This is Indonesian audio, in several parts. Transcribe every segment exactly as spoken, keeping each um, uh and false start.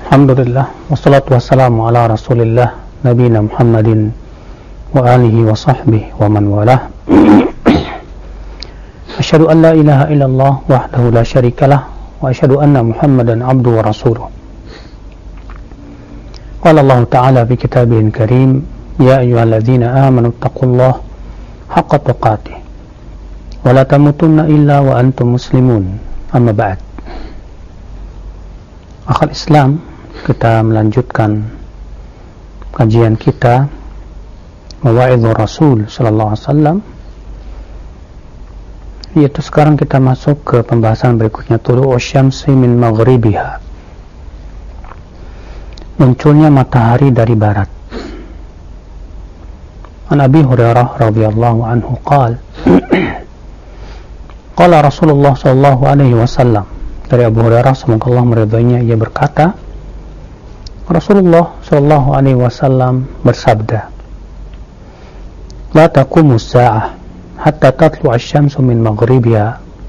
Alhamdulillah, wassalatu wassalamu ala rasulillah nabiyina Muhammadin wa alihi wa sahbihi wa man walah. Asyhadu an la ilaha illallah wahdahu la syarikalah wa asyhadu anna Muhammadan abduhu wa rasuluh. Qala Allah ta'ala fi kitabihil karim, ya ayyuhalladzina amanu taqullaha haqqa tuqatih wa la tamutunna illa wa antum muslimun. Amma ba'd. Akhal Islam, kita melanjutkan kajian kita Mawa'idhur Rasul sallallahu alaihi wasallam, yaitu sekarang kita masuk ke pembahasan berikutnya, tulu'u syamsi min maghribiha, munculnya matahari dari barat. An Abi Hurairah radhiyallahu anhu qala qala Rasulullah sallallahu alaihi wasallam, dari Abu Hurairah semoga Allah meridhoinya, ia berkata, Rasulullah sallallahu alaihi wasallam bersabda, la taqumu as-sa'ah hatta tatlu'a asy-syamsu min maghribiha,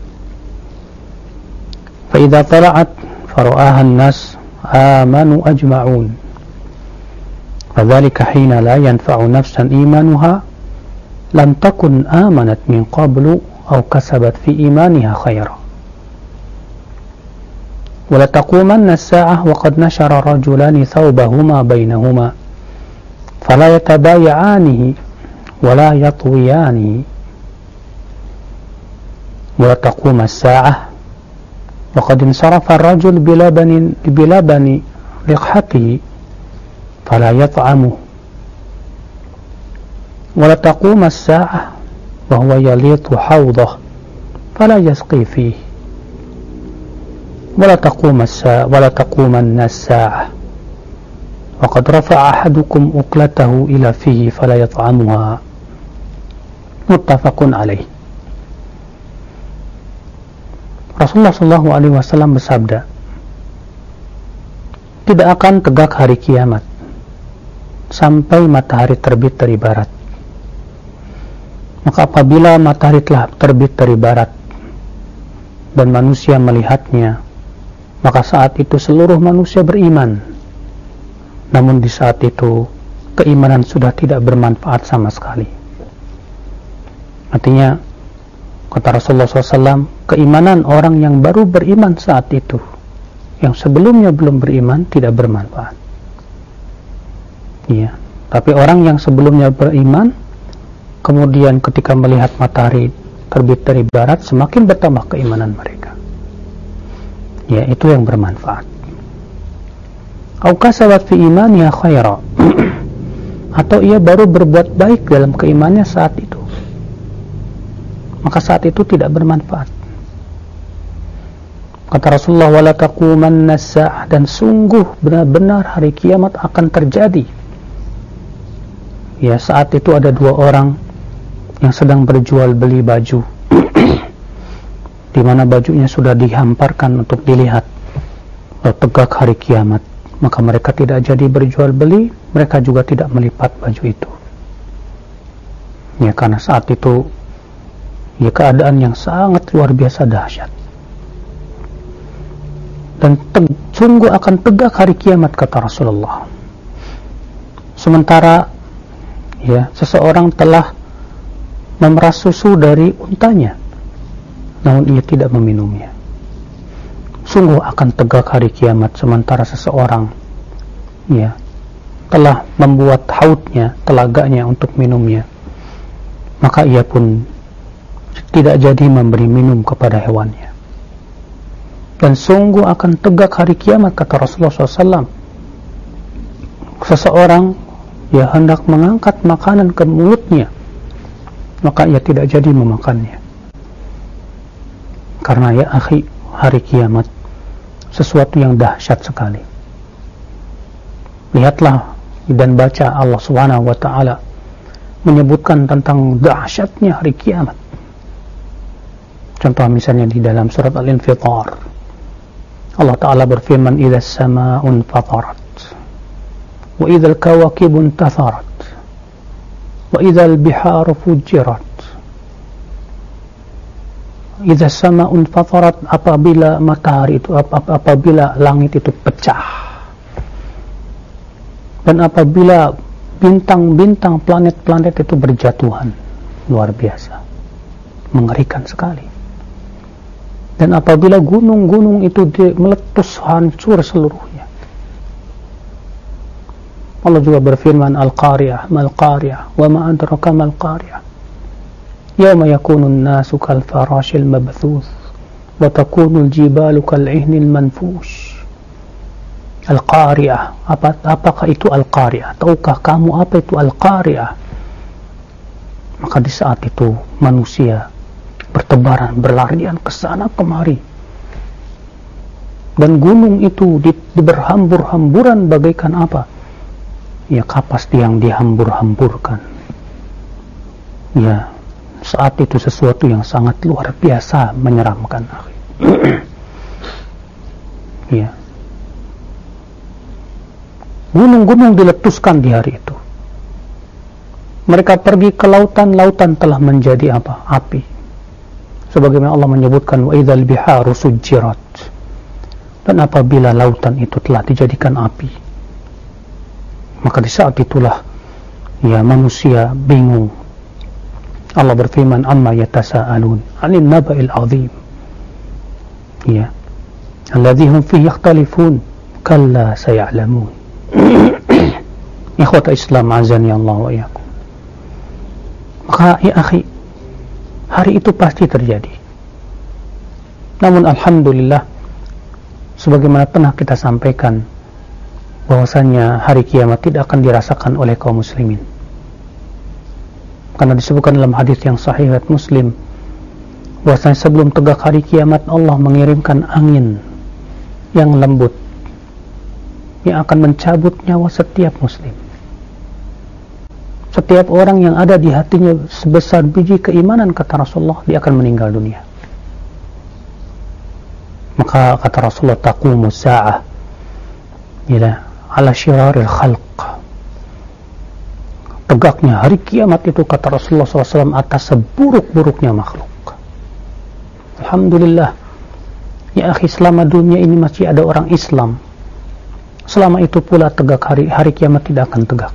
fa idza tala'at fara'aha an-nas amanu ajma'un, fadzalika hina la yanfa'u nafsan imanuha lam takun amanat min qablu aw kasabat fi imaniha khairan. ولا تقومن الساعة وقد نشر رجلان ثوبهما بينهما فلا يتبايعانه ولا يطويانه ولا تقوم الساعة وقد انصرف الرجل بلبن بلبن لقحته فلا يطعمه ولا تقوم الساعة وهو يليط حوضه فلا يسقي فيه ولا تقوم الساعة ولا تقومن الساعة وقد رفع أحدكم أكلته إلى فيه فلا يطعمها. متفق عليه. Rasulullah shallallahu alaihi wasallam bersabda, tidak akan tegak hari kiamat sampai matahari terbit dari barat. Maka apabila matahari telah terbit dari barat dan manusia melihatnya, maka saat itu seluruh manusia beriman. Namun di saat itu keimanan sudah tidak bermanfaat sama sekali. Artinya, kata Rasulullah shallallahu alaihi wasallam, keimanan orang yang baru beriman saat itu, yang sebelumnya belum beriman, tidak bermanfaat. Iya. Tapi orang yang sebelumnya beriman, kemudian ketika melihat matahari terbit dari barat, semakin bertambah keimanan mereka. Ya, itu yang bermanfaat. Au kasabat fi imaniha khaira, atau ia baru berbuat baik dalam keimanannya saat itu, maka saat itu tidak bermanfaat. Kata Rasulullah, wala taqumanna as-sa'ah, dan sungguh benar-benar hari kiamat akan terjadi. Ya, saat itu ada dua orang yang sedang berjual beli baju, di mana bajunya sudah dihamparkan untuk dilihat. Lalu tegak hari kiamat, maka mereka tidak jadi berjual beli, mereka juga tidak melipat baju itu. Ya, karena saat itu ya keadaan yang sangat luar biasa dahsyat. Dan te- sungguh akan tegak hari kiamat, kata Rasulullah. Sementara ya seseorang telah memeras susu dari untanya, namun ia tidak meminumnya. Sungguh akan tegak hari kiamat sementara seseorang ya telah membuat haudnya, telaganya untuk minumnya, maka ia pun tidak jadi memberi minum kepada hewannya. Dan sungguh akan tegak hari kiamat, kata Rasulullah shallallahu alaihi wasallam, seseorang ya hendak mengangkat makanan ke mulutnya, maka ia tidak jadi memakannya. Karena ya akhi, hari kiamat sesuatu yang dahsyat sekali. Lihatlah dan baca Allah subhanahu wa ta'ala menyebutkan tentang dahsyatnya hari kiamat. Contoh misalnya di dalam surat Al-Infitar, Allah ta'ala berfirman, idza as-sama'u fatarat wa idza al-kawakibu intatharat wa idza al-biharu fujirat. Idza as-sama'u fatarat, apabila matahari itu ap- apabila langit itu pecah. Dan apabila bintang-bintang, planet-planet itu berjatuhan, luar biasa, mengerikan sekali. Dan apabila gunung-gunung itu meletus, hancur seluruhnya. Allah juga berfirman, Al-Qari'ah, Mal-Qari'ah, wa ma adraka Mal-Qari'ah, yawma yakunun nasu kal-farashil mabthuth, wa takunul jibalu kal-ihnil manfush. Al-Qari'ah, apa, apakah itu Al-Qari'ah? Tahukah kamu apa itu Al-Qari'ah? Maka di saat itu manusia bertebaran, berlarian ke sana kemari, dan gunung itu di, di berhambur-hamburan bagaikan apa? Ya, kapas yang dihambur-hamburkan. Ya, saat itu sesuatu yang sangat luar biasa menyeramkan. Ya, gunung-gunung diletuskan di hari itu. Mereka pergi ke lautan, lautan telah menjadi apa? Api. Sebagaimana Allah menyebutkan, wa idzal biharu sujjirat. Dan apabila lautan itu telah dijadikan api, maka di saat itulah ya manusia bingung. Allah berfirman, amma yatasaalun 'anil naba'il 'azim. Ya, alladzi hum fihi yakhtalifun, kalla saya'lamun. Ikhwata Islam azani Allah wa iyyakum. Maka ya akhi, hari itu pasti terjadi. Namun alhamdulillah, sebagaimana pernah kita sampaikan, bahwasanya hari kiamat tidak akan dirasakan oleh kaum muslimin. Karena disebutkan dalam hadis yang sahih riwayat Muslim, bahwasanya sebelum tegak hari kiamat, Allah mengirimkan angin yang lembut yang akan mencabut nyawa setiap muslim. Setiap orang yang ada di hatinya sebesar biji keimanan, kata Rasulullah, dia akan meninggal dunia. Maka kata Rasulullah, taqumu sa'ah ila ala syiraril khalq. Tegaknya hari kiamat itu, kata Rasulullah shallallahu alaihi wasallam, atas seburuk-buruknya makhluk. Alhamdulillah, ya akhi, selama dunia ini masih ada orang Islam, selama itu pula tegak hari, hari kiamat tidak akan tegak.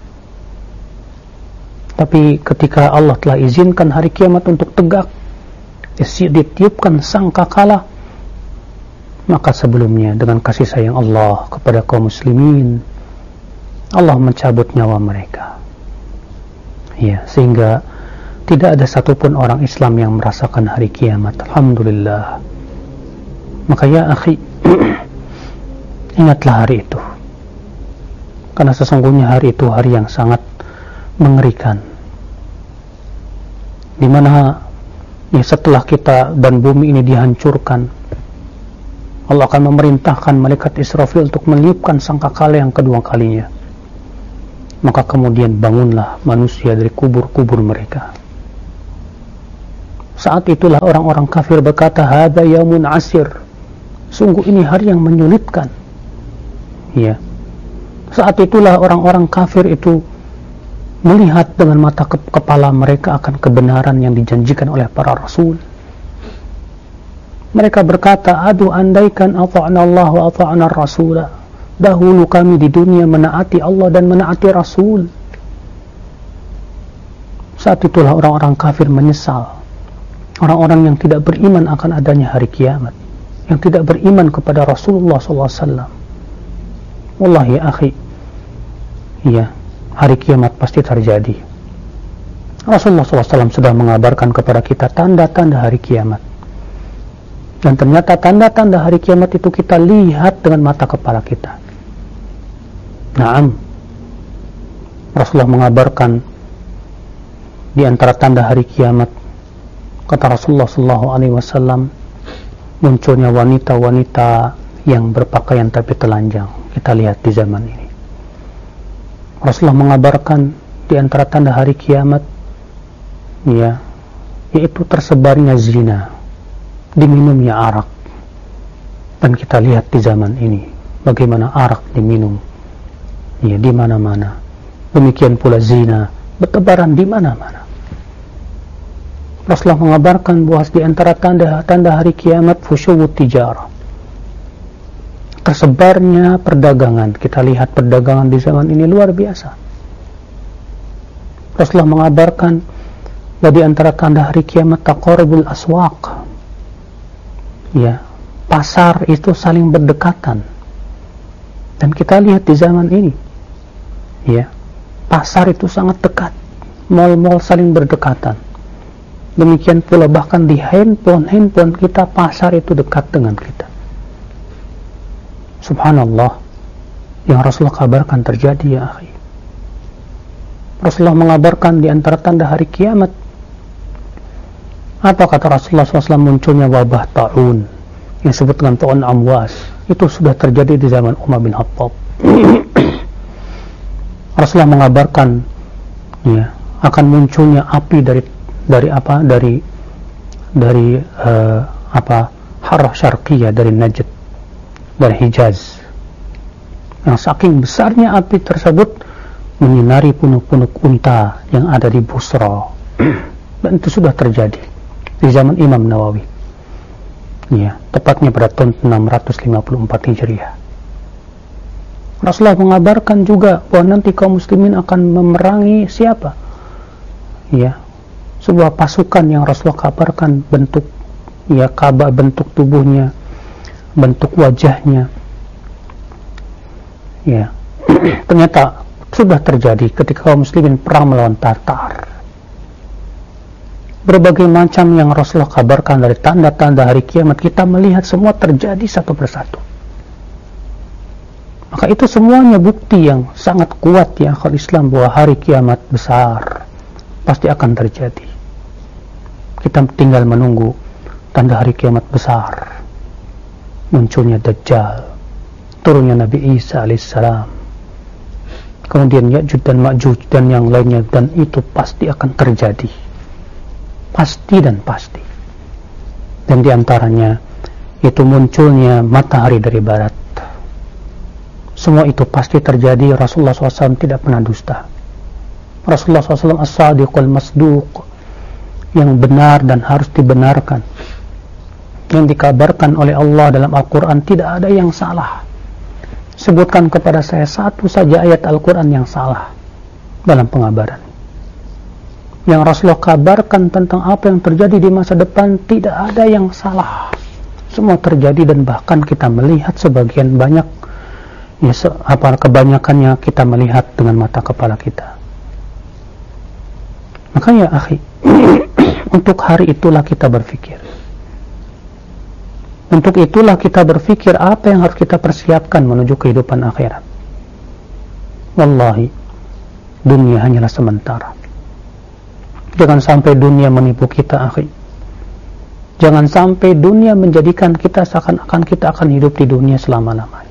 Tapi ketika Allah telah izinkan hari kiamat untuk tegak, ditiupkan sangkakala, maka sebelumnya dengan kasih sayang Allah kepada kaum muslimin, Allah mencabut nyawa mereka. Ya, sehingga tidak ada satupun orang Islam yang merasakan hari kiamat. Alhamdulillah. Maka ya akhi, ingatlah hari itu, karena sesungguhnya hari itu hari yang sangat mengerikan, di mana ya, setelah kita dan bumi ini dihancurkan, Allah akan memerintahkan malaikat Israfil untuk meniupkan sangkakala yang kedua kalinya. Maka kemudian bangunlah manusia dari kubur-kubur mereka. Saat itulah orang-orang kafir berkata, hadza yaumun asir, sungguh ini hari yang menyulitkan. Ya, saat itulah orang-orang kafir itu melihat dengan mata ke kepala mereka akan kebenaran yang dijanjikan oleh para rasul. Mereka berkata, aduh andaikan ata'na Allah wa ata'na Rasulah, dahulu kami di dunia menaati Allah dan menaati Rasul. Saat itulah orang-orang kafir menyesal, orang-orang yang tidak beriman akan adanya hari kiamat, yang tidak beriman kepada Rasulullah sallallahu alaihi wasallam. Wallahi ya akhi, ya, hari kiamat pasti terjadi. Rasulullah sallallahu alaihi wasallam sudah mengabarkan kepada kita tanda-tanda hari kiamat, dan ternyata tanda-tanda hari kiamat itu kita lihat dengan mata kepala kita. Naam, Rasulullah mengabarkan di antara tanda hari kiamat, kata Rasulullah sallallahu alaihi wasallam, munculnya wanita-wanita yang berpakaian tapi telanjang. Kita lihat di zaman ini. Rasulullah mengabarkan di antara tanda hari kiamat, ya, yaitu tersebarnya zina, diminumnya arak. Dan kita lihat di zaman ini bagaimana arak diminum, ya, di mana-mana. Demikian pula zina bertebaran di mana-mana. Rasulullah mengabarkan bahwa di antara tanda-tanda hari kiamat fusyuwut tijarah, tersebarnya perdagangan. Kita lihat perdagangan di zaman ini luar biasa. Rasulullah mengabarkan bahwa di antara tanda hari kiamat taqarubul aswaq. Ya, pasar itu saling berdekatan. Dan kita lihat di zaman ini, ya, pasar itu sangat dekat. Mal-mal saling berdekatan. Demikian pula bahkan di handphone, handphone kita, pasar itu dekat dengan kita. Subhanallah, yang Rasulullah kabarkan terjadi, ya akhi. Rasulullah mengabarkan di antara tanda hari kiamat. Apa kata Rasulullah shallallahu alaihi wasallam? Munculnya wabah ta'un yang disebut dengan ta'un amwas. Itu sudah terjadi di zaman Umar bin Khattab. Rasulullah mengabarkan, ya, akan munculnya api dari dari apa? Dari dari uh, apa? Harrah Syarqiyah, dari Najd, dari Hijaz. Yang saking besarnya api tersebut menyinari punuk-punuk unta yang ada di Busra. Dan itu sudah terjadi di zaman Imam Nawawi. Ya, tepatnya pada tahun enam ratus lima puluh empat Hijriah. Rasulullah mengabarkan juga bahwa nanti kaum muslimin akan memerangi siapa? Ya, sebuah pasukan yang Rasulullah kabarkan bentuk, ya, Ka'bah, bentuk tubuhnya, bentuk wajahnya. Ya, ternyata sudah terjadi ketika kaum muslimin perang melawan Tatar. Berbagai macam yang Rasulullah kabarkan dari tanda-tanda hari kiamat, kita melihat semua terjadi satu persatu. Maka itu semuanya bukti yang sangat kuat, ya akal Islam, bahwa hari kiamat besar pasti akan terjadi. Kita tinggal menunggu tanda hari kiamat besar, munculnya Dajjal, turunnya Nabi Isa alaihissalam, kemudian Ya'juj dan Ma'juj dan yang lainnya, dan itu pasti akan terjadi. Pasti dan pasti. Dan diantaranya itu munculnya matahari dari barat. Semua itu pasti terjadi. Rasulullah shallallahu alaihi wasallam tidak pernah dusta. Rasulullah shallallahu alaihi wasallam as-sadiqul masduq, yang benar dan harus dibenarkan, yang dikabarkan oleh Allah dalam Al-Quran tidak ada yang salah. Sebutkan kepada saya satu saja ayat Al-Quran yang salah dalam pengabaran. Yang Rasulullah kabarkan tentang apa yang terjadi di masa depan, tidak ada yang salah. Semua terjadi, dan bahkan kita melihat sebagian banyak, ya, apa kebanyakannya kita melihat dengan mata kepala kita. Makanya akhi, untuk hari itulah kita berpikir. Untuk itulah kita berpikir apa yang harus kita persiapkan menuju kehidupan akhirat. Wallahi, dunia hanyalah sementara. Jangan sampai dunia menipu kita, akhi. Jangan sampai dunia menjadikan kita seakan-akan kita akan hidup di dunia selama-lamanya.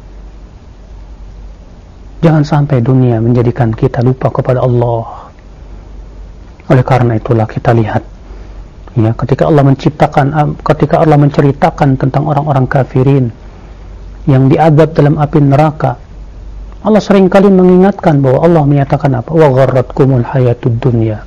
Jangan sampai dunia menjadikan kita lupa kepada Allah. Oleh karena itulah kita lihat, ya, ketika Allah menciptakan, ketika Allah menceritakan tentang orang-orang kafirin yang diazab dalam api neraka, Allah seringkali mengingatkan bahwa Allah menyatakan apa? Wa gharratkumul hayatud dunya.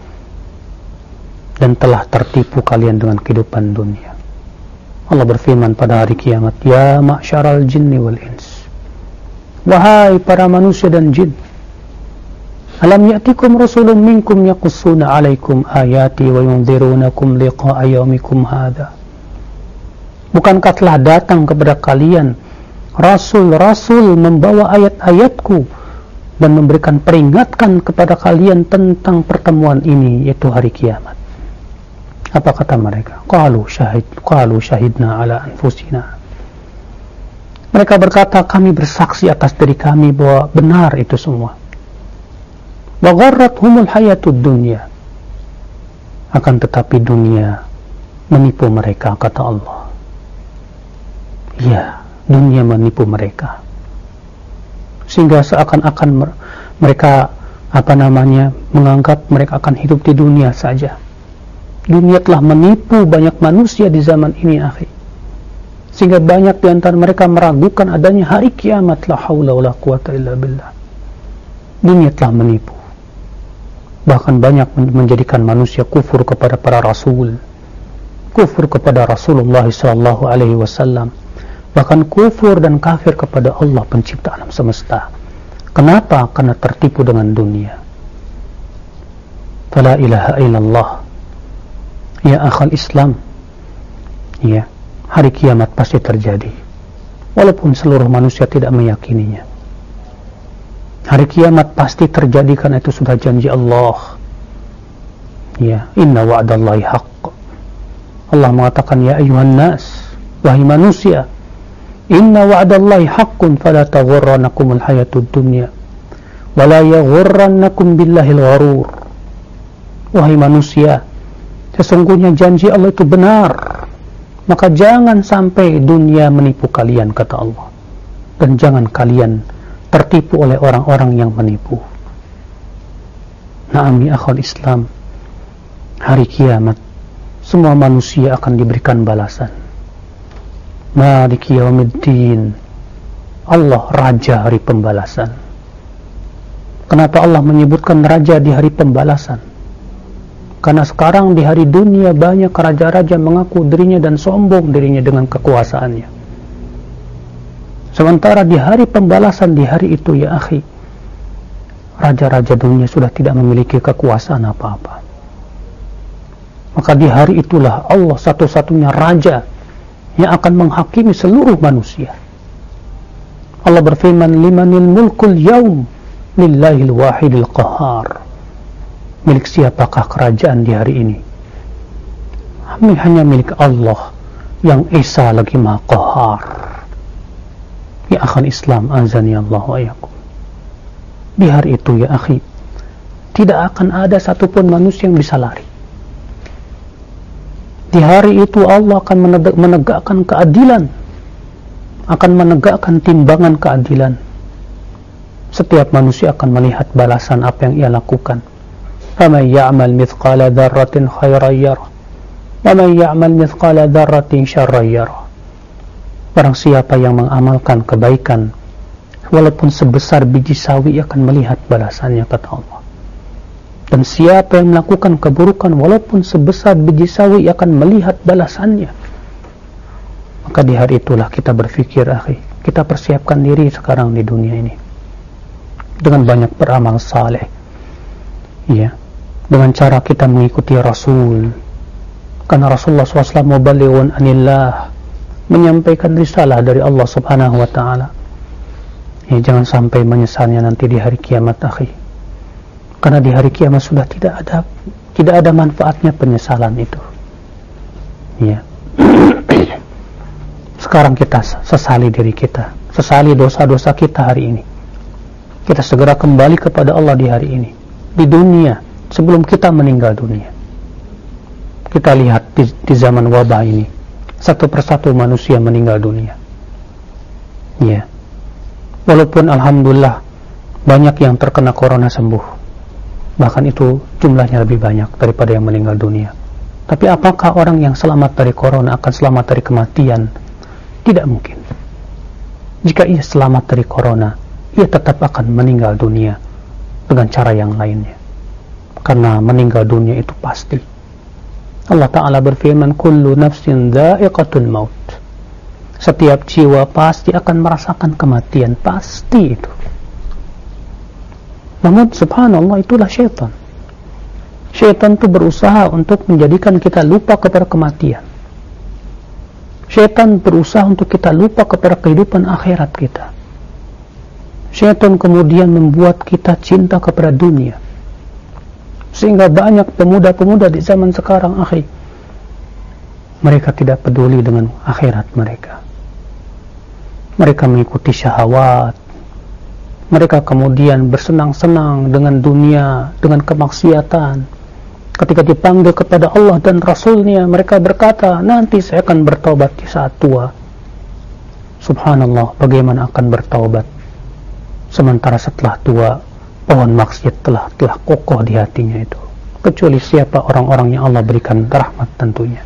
Dan telah tertipu kalian dengan kehidupan dunia. Allah berfirman pada hari kiamat, ya ma'syaral jinni wal ins, wahai para manusia dan jin, alam ya'tikum rasulun minkum yaqussuna alaikum ayati wa yunzirunakum liqa'a yaumikum hadha. Bukankah telah datang kepada kalian rasul-rasul membawa ayat-ayatku dan memberikan peringatan kepada kalian tentang pertemuan ini, yaitu hari kiamat? Apa kata mereka? Qalu syahid, qalu syahidna ala anfusina. Mereka berkata, kami bersaksi atas diri kami bahwa benar itu semua. Wa gharrathumul hayatud dunya. Akan tetapi dunia menipu mereka, kata Allah. Ya, dunia menipu mereka. Sehingga seakan-akan mereka, apa namanya, menganggap mereka akan hidup di dunia saja. Dunia telah menipu banyak manusia di zaman ini, akhi. Sehingga banyak di antara mereka meragukan adanya hari kiamat. La haula wala quwata illa billah. Dunia telah menipu. Bahkan banyak menjadikan manusia kufur kepada para rasul, kufur kepada Rasulullah sallallahu alaihi wasallam, bahkan kufur dan kafir kepada Allah pencipta alam semesta. Kenapa? Karena tertipu dengan dunia. Fala ilaha illallah. Ya akhal Islam, ya, hari kiamat pasti terjadi, walaupun seluruh manusia tidak meyakininya. Hari kiamat pasti terjadi karena itu sudah janji Allah. Ya, inna wa'dallahi haqq. Allah mengatakan, ya ayuhan nas, wahai manusia, inna wa'dallahi haqqun fala taghurrannakumul hayatud dunya wala yaghurrannakum billahil gharur. Wahai manusia, sesungguhnya janji Allah itu benar, maka jangan sampai dunia menipu kalian, kata Allah, dan jangan kalian tertipu oleh orang-orang yang menipu. Na'am ya akhwal Islam, hari kiamat semua manusia akan diberikan balasan. Maliki yaumiddin, Allah raja hari pembalasan. Kenapa Allah menyebutkan raja di hari pembalasan? Karena sekarang di hari dunia banyak raja-raja mengaku dirinya dan sombong dirinya dengan kekuasaannya. Sementara di hari pembalasan, di hari itu ya akhi, raja-raja dunia sudah tidak memiliki kekuasaan apa-apa. Maka di hari itulah Allah satu-satunya raja yang akan menghakimi seluruh manusia. Allah berfirman, limanil mulkul yaum lillahil wahidil qahar. Milik siapakah kerajaan di hari ini? Hanya milik Allah yang Esa lagi Maha Qahar. Ya akhal Islam, azani Allah wa iyyakum. Di hari itu ya akhi, tidak akan ada satupun manusia yang bisa lari. Di hari itu Allah akan menegak, menegakkan keadilan, akan menegakkan timbangan keadilan. Setiap manusia akan melihat balasan apa yang ia lakukan. فَمَنْ يَعْمَلْ مِثْقَالَ ذَرَّةٍ خَيْرًا يَرَهُ وَمَنْ يَعْمَلْ مِثْقَالَ ذَرَّةٍ شَرًّا يَرَهُ. Barang siapa yang mengamalkan kebaikan walaupun sebesar biji sawi akan melihat balasannya, kata Allah. Dan siapa yang melakukan keburukan walaupun sebesar biji sawi akan melihat balasannya. Maka di hari itulah kita berfikir, akhi, kita persiapkan diri sekarang di dunia ini dengan banyak beramal saleh, ya, dengan cara kita mengikuti Rasul, karena Rasulullah shallallahu alaihi wasallam muballighun anillah, menyampaikan risalah dari Allah subhanahu wa ta'ala. Ya, jangan sampai menyesalnya nanti di hari kiamat, akhi, karena di hari kiamat sudah tidak ada tidak ada manfaatnya penyesalan itu. Ya. Sekarang kita sesali diri kita, sesali dosa-dosa kita hari ini. Kita segera kembali kepada Allah di hari ini, di dunia, sebelum kita meninggal dunia. Kita lihat di, di zaman wabah ini, satu persatu manusia meninggal dunia. Ya, walaupun alhamdulillah banyak yang terkena corona sembuh, bahkan itu jumlahnya lebih banyak daripada yang meninggal dunia. Tapi apakah orang yang selamat dari corona akan selamat dari kematian? Tidak mungkin. Jika ia selamat dari corona, ia tetap akan meninggal dunia dengan cara yang lainnya, karena meninggal dunia itu pasti. Allah Ta'ala berfirman, kullu nafsin dha'iqatul maut. Setiap jiwa pasti akan merasakan kematian, pasti itu. Namun subhanallah, itulah syaitan. Syaitan itu berusaha untuk menjadikan kita lupa kepada kematian. Syaitan berusaha untuk kita lupa kepada kehidupan akhirat kita. Syaitan kemudian membuat kita cinta kepada dunia, sehingga banyak pemuda-pemuda di zaman sekarang, akhi, mereka tidak peduli dengan akhirat mereka. Mereka mengikuti syahwat. Mereka kemudian bersenang-senang dengan dunia, dengan kemaksiatan. Ketika dipanggil kepada Allah dan Rasulnya, mereka berkata, nanti saya akan bertaubat di saat tua. Subhanallah, bagaimana akan bertaubat sementara setelah tua pohon maksiat telah telah kokoh di hatinya itu? Kecuali siapa orang-orang yang Allah berikan rahmat tentunya.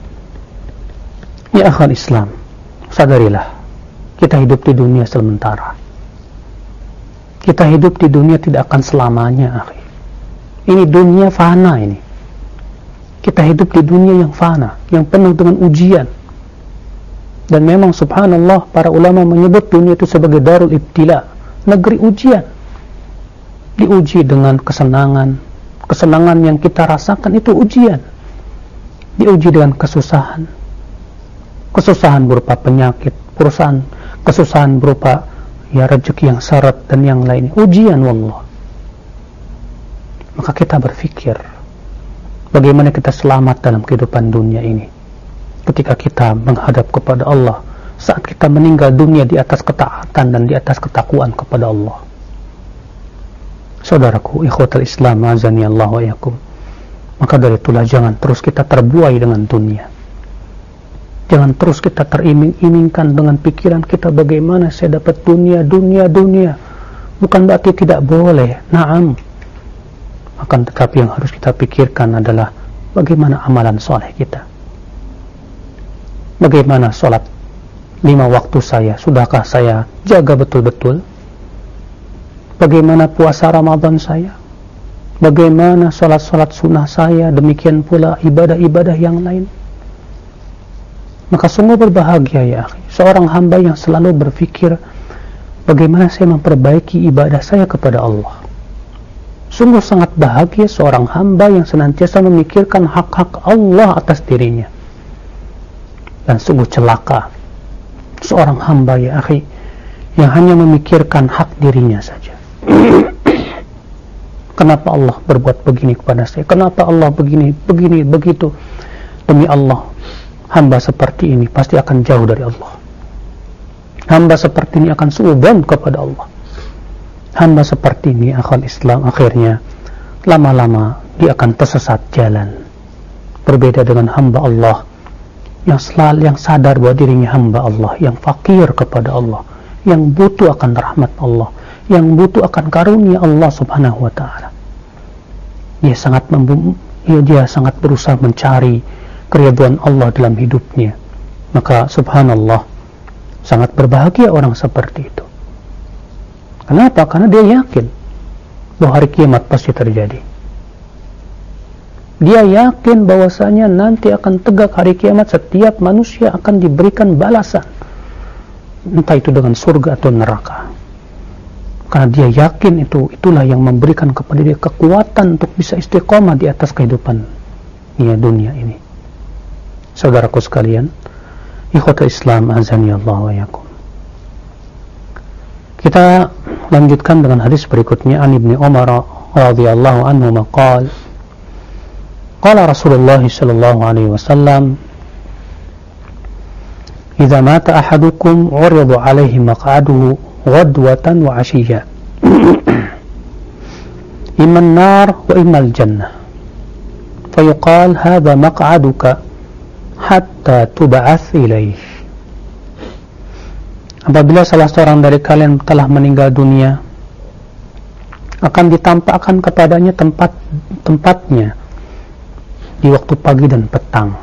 Ya akhal Islam, sadarilah, kita hidup di dunia sementara. Kita hidup di dunia tidak akan selamanya, akhi. Ini dunia fana ini. Kita hidup di dunia yang fana, yang penuh dengan ujian, Dan memang subhanallah, para ulama menyebut dunia itu sebagai darul ibtila, negeri ujian. Diuji dengan kesenangan, kesenangan yang kita rasakan itu ujian. Diuji dengan kesusahan, kesusahan berupa penyakit, perusahaan, kesusahan berupa ya rezeki yang syarat dan yang lainnya, ujian wallah. Maka kita berpikir bagaimana kita selamat dalam kehidupan dunia ini ketika kita menghadap kepada Allah, saat kita meninggal dunia di atas ketaatan dan di atas ketakwaan kepada Allah. Saudaraku, ikhwatul Islam, azani Allah wa yakum. Maka dari itulah jangan terus kita terbuai dengan dunia. Jangan terus kita teriming-imingkan dengan pikiran kita bagaimana saya dapat dunia, dunia, dunia. Bukan berarti tidak boleh, na'am. Akan tetapi yang harus kita pikirkan adalah bagaimana amalan soleh kita. Bagaimana sholat lima waktu saya, sudahkah saya jaga betul-betul? Bagaimana puasa Ramadan saya? Bagaimana sholat-sholat sunnah saya? Demikian pula ibadah-ibadah yang lain. Maka sungguh berbahagia ya akhi, seorang hamba yang selalu berfikir bagaimana saya memperbaiki ibadah saya kepada Allah. Sungguh sangat bahagia seorang hamba yang senantiasa memikirkan hak-hak Allah atas dirinya. Dan sungguh celaka seorang hamba ya akhi yang hanya memikirkan hak dirinya saja. Kenapa Allah berbuat begini kepada saya? Kenapa Allah begini, begini, begitu? Demi Allah, hamba seperti ini pasti akan jauh dari Allah. Hamba seperti ini akan suudzon kepada Allah. Hamba seperti ini akhwal Islam akhirnya lama-lama dia akan tersesat jalan. Berbeda dengan hamba Allah yang selalu yang sadar bahwa dirinya hamba Allah, yang fakir kepada Allah, yang butuh akan rahmat Allah, yang butuh akan karunia Allah subhanahu wa ta'ala. Dia sangat membum, dia, dia sangat berusaha mencari keridhaan Allah dalam hidupnya. Maka subhanallah, sangat berbahagia orang seperti itu. Kenapa? Karena dia yakin bahwa hari kiamat pasti terjadi. Dia yakin bahwasanya nanti akan tegak hari kiamat, setiap manusia akan diberikan balasan, entah itu dengan surga atau neraka. Karena dia yakin itu, itulah yang memberikan kepada dia kekuatan untuk bisa istiqomah di atas kehidupan ya, dunia ini. Saudaraku sekalian, ikhwatul Islam, azani Allah wa yakum. Kita lanjutkan dengan hadis berikutnya. An Ibnu Umar radhiyallahu anhu maqal qala Rasulullah sallallahu alaihi wasallam idza mata ahadukum urida alaihi maq'aduhu ghadwatan wa 'ashiyya imma an-nar wa imma al-jannah fayuqal hadha maq'aduka hatta tub'ats ilaih. Apabila salah seorang dari kalian telah meninggal dunia, akan ditampakkan kepadanya tempat tempatnya di waktu pagi dan petang.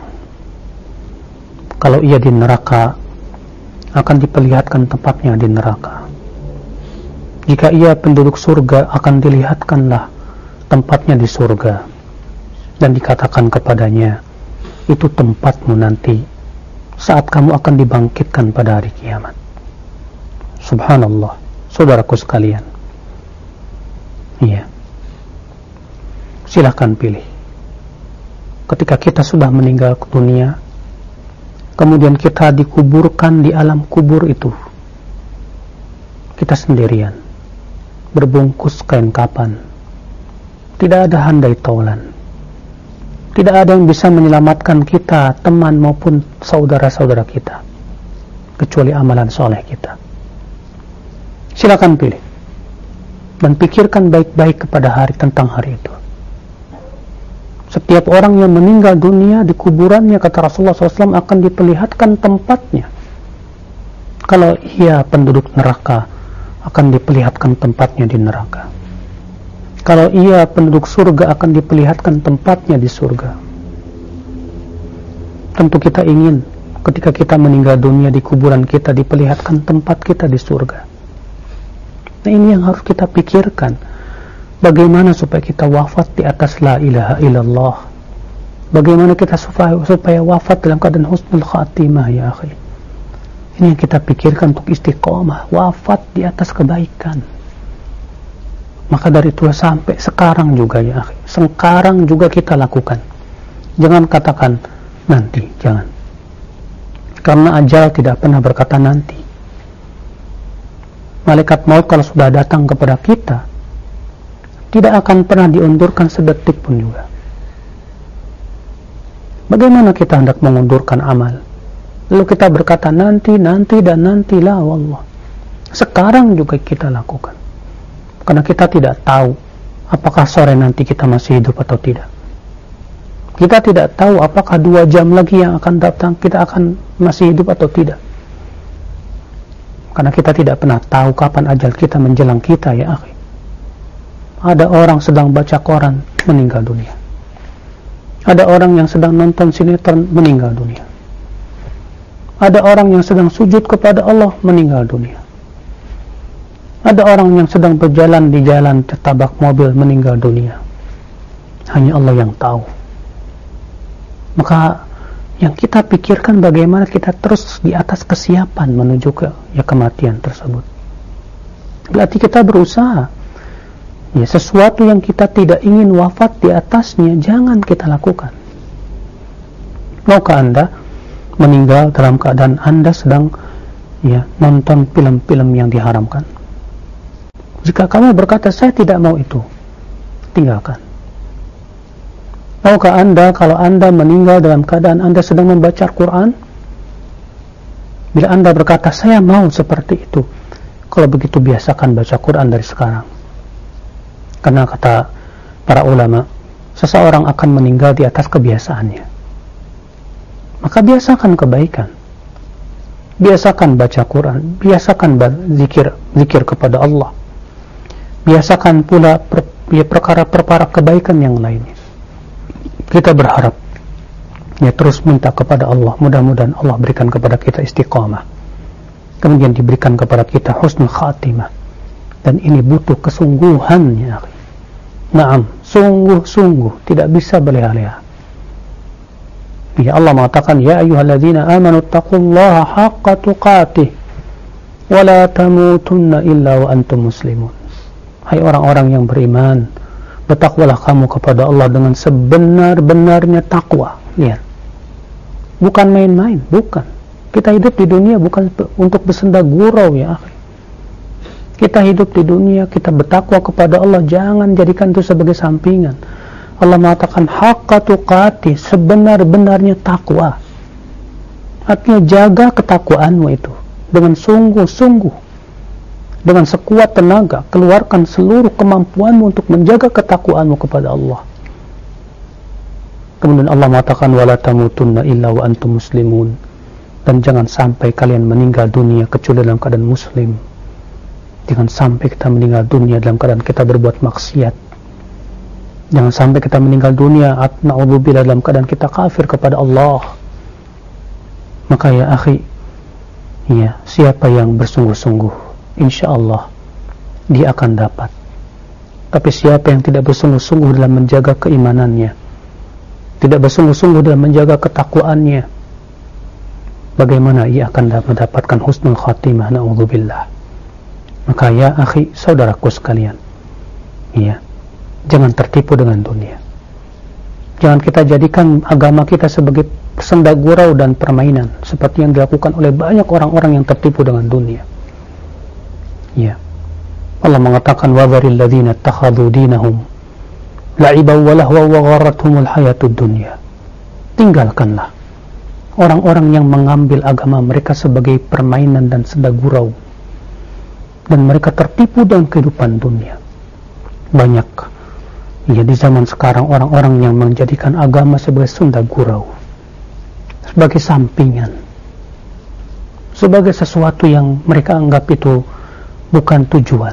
Kalau ia di neraka, akan diperlihatkan tempatnya di neraka. Jika ia penduduk surga, akan dilihatkanlah tempatnya di surga, dan dikatakan kepadanya, itu tempatmu nanti saat kamu akan dibangkitkan pada hari kiamat. Subhanallah, saudaraku sekalian. Iya. Silahkan pilih. Ketika kita sudah meninggal ke dunia, kemudian kita dikuburkan di alam kubur itu, kita sendirian, berbungkus kain kapan, tidak ada handai taulan, tidak ada yang bisa menyelamatkan kita, teman maupun saudara-saudara kita, kecuali amalan soleh kita. Silakan pilih dan pikirkan baik-baik kepada hari tentang hari itu. Setiap orang yang meninggal dunia di kuburannya, kata Rasulullah shallallahu alaihi wasallam, akan diperlihatkan tempatnya. Kalau ia penduduk neraka, akan diperlihatkan tempatnya di neraka. Kalau ia penduduk surga, akan diperlihatkan tempatnya di surga. Tentu kita ingin ketika kita meninggal dunia di kuburan kita diperlihatkan tempat kita di surga. Nah, ini yang harus kita pikirkan. Bagaimana supaya kita wafat di atas la ilaha illallah? Bagaimana kita supaya, supaya wafat dalam keadaan husnul khatimah ya akhi? Ini yang kita pikirkan untuk istiqomah, wafat di atas kebaikan. Maka dari tua sampai sekarang juga ya, sekarang juga kita lakukan. Jangan katakan nanti, jangan. Karena ajal tidak pernah berkata nanti. Malaikat maut kalau sudah datang kepada kita, tidak akan pernah diundurkan sedetik pun juga. Bagaimana kita hendak mengundurkan amal? Lalu kita berkata nanti, nanti, dan nantilah, wallah. Sekarang juga kita lakukan. Karena kita tidak tahu apakah sore nanti kita masih hidup atau tidak. Kita tidak tahu apakah dua jam lagi yang akan datang kita akan masih hidup atau tidak. Karena kita tidak pernah tahu kapan ajal kita menjelang kita, ya akhi. Ada orang sedang baca koran, meninggal dunia. Ada orang yang sedang nonton sinetron, meninggal dunia. Ada orang yang sedang sujud kepada Allah, meninggal dunia. Ada orang yang sedang berjalan di jalan tertabrak mobil, meninggal dunia. Hanya Allah yang tahu. Maka yang kita pikirkan bagaimana kita terus di atas kesiapan menuju ke ya kematian tersebut. Berarti kita berusaha. Ya, sesuatu yang kita tidak ingin wafat di atasnya, jangan kita lakukan. Maukah Anda meninggal dalam keadaan Anda sedang ya nonton film-film yang diharamkan? Jika kamu berkata saya tidak mau itu, tinggalkan. Maukah Anda kalau Anda meninggal dalam keadaan Anda sedang membaca Al-Quran? Bila Anda berkata saya mau seperti itu, kalau begitu biasakan baca Quran dari sekarang. Karena kata para ulama, seseorang akan meninggal di atas kebiasaannya. Maka biasakan kebaikan, biasakan baca Quran, biasakan zikir, zikir kepada Allah, biasakan pula per, ya, perkara-perkara kebaikan yang lainnya. Kita berharap ya terus minta kepada Allah, mudah-mudahan Allah berikan kepada kita istiqamah, kemudian diberikan kepada kita husnul khatimah. Dan ini butuh kesungguhan ya. Naam, sungguh-sungguh, tidak bisa berleha-leha. Ya Allah mengatakan, ya ayyuhalladzina amanu taqullaha haqqa tuqatih wa la tamutunna illa wa antum muslimun. Hai orang-orang yang beriman, bertakwalah kamu kepada Allah dengan sebenar-benarnya takwa. Lihat, bukan main-main, bukan. Kita hidup di dunia bukan untuk bersenda gurau ya akhi. Kita hidup di dunia, kita bertakwa kepada Allah, jangan jadikan itu sebagai sampingan. Allah mengatakan haqqa tuqatih, sebenar-benarnya takwa. Artinya jaga ketakwaanmu itu dengan sungguh-sungguh, dengan sekuat tenaga, keluarkan seluruh kemampuanmu untuk menjaga ketakwaanmu kepada Allah. Kemudian Allah mengatakan wala tamutunna illa wa antum muslimun, dan jangan sampai kalian meninggal dunia kecuali dalam keadaan muslim. Jangan sampai kita meninggal dunia dalam keadaan kita berbuat maksiat. Jangan sampai kita meninggal dunia na'udzubillah dalam keadaan kita kafir kepada Allah. Maka ya akhi, ya siapa yang bersungguh-sungguh, insyaallah dia akan dapat. Tapi siapa yang tidak bersungguh-sungguh dalam menjaga keimanannya, tidak bersungguh-sungguh dalam menjaga ketakwaannya, bagaimana ia akan mendapatkan husnul khatimah, na'udzubillah. Maka ya akhi, saudaraku sekalian, ya, jangan tertipu dengan dunia. Jangan kita jadikan agama kita sebagai senda gurau dan permainan seperti yang dilakukan oleh banyak orang-orang yang tertipu dengan dunia. Ya. Allah mengatakan wadharil ladzina ittakhadhu dinahum la'iban wa lahwa wa gharratuhumul hayatud dunya. Tinggalkanlah orang-orang yang mengambil agama mereka sebagai permainan dan senda gurau, dan mereka tertipu dengan kehidupan dunia. Banyak ya di zaman sekarang orang-orang yang menjadikan agama sebagai senda gurau, sebagai sampingan, sebagai sesuatu yang mereka anggap itu bukan tujuan.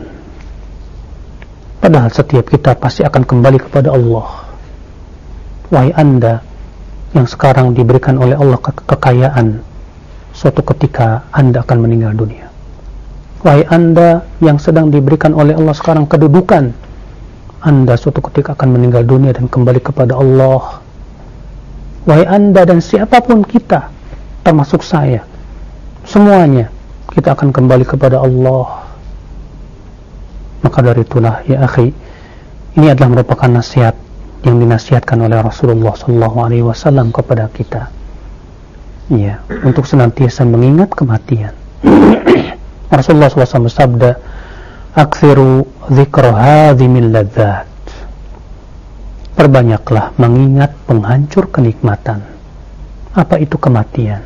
Padahal setiap kita pasti akan kembali kepada Allah. Wahai Anda yang sekarang diberikan oleh Allah ke- kekayaan, suatu ketika Anda akan meninggal dunia. Wahai Anda yang sedang diberikan oleh Allah sekarang kedudukan, Anda suatu ketika akan meninggal dunia dan kembali kepada Allah. Wahai Anda dan siapapun kita, termasuk saya, semuanya kita akan kembali kepada Allah. Maka dari itulah ya akhi, ini adalah merupakan nasihat yang dinasihatkan oleh Rasulullah sallallahu alaihi wasallam kepada kita, ya, untuk senantiasa mengingat kematian. Rasulullah sallallahu alaihi wasallam bersabda, "Aktsiru dzikra hadhimil ladzat." Perbanyaklah mengingat penghancur kenikmatan. Apa itu kematian?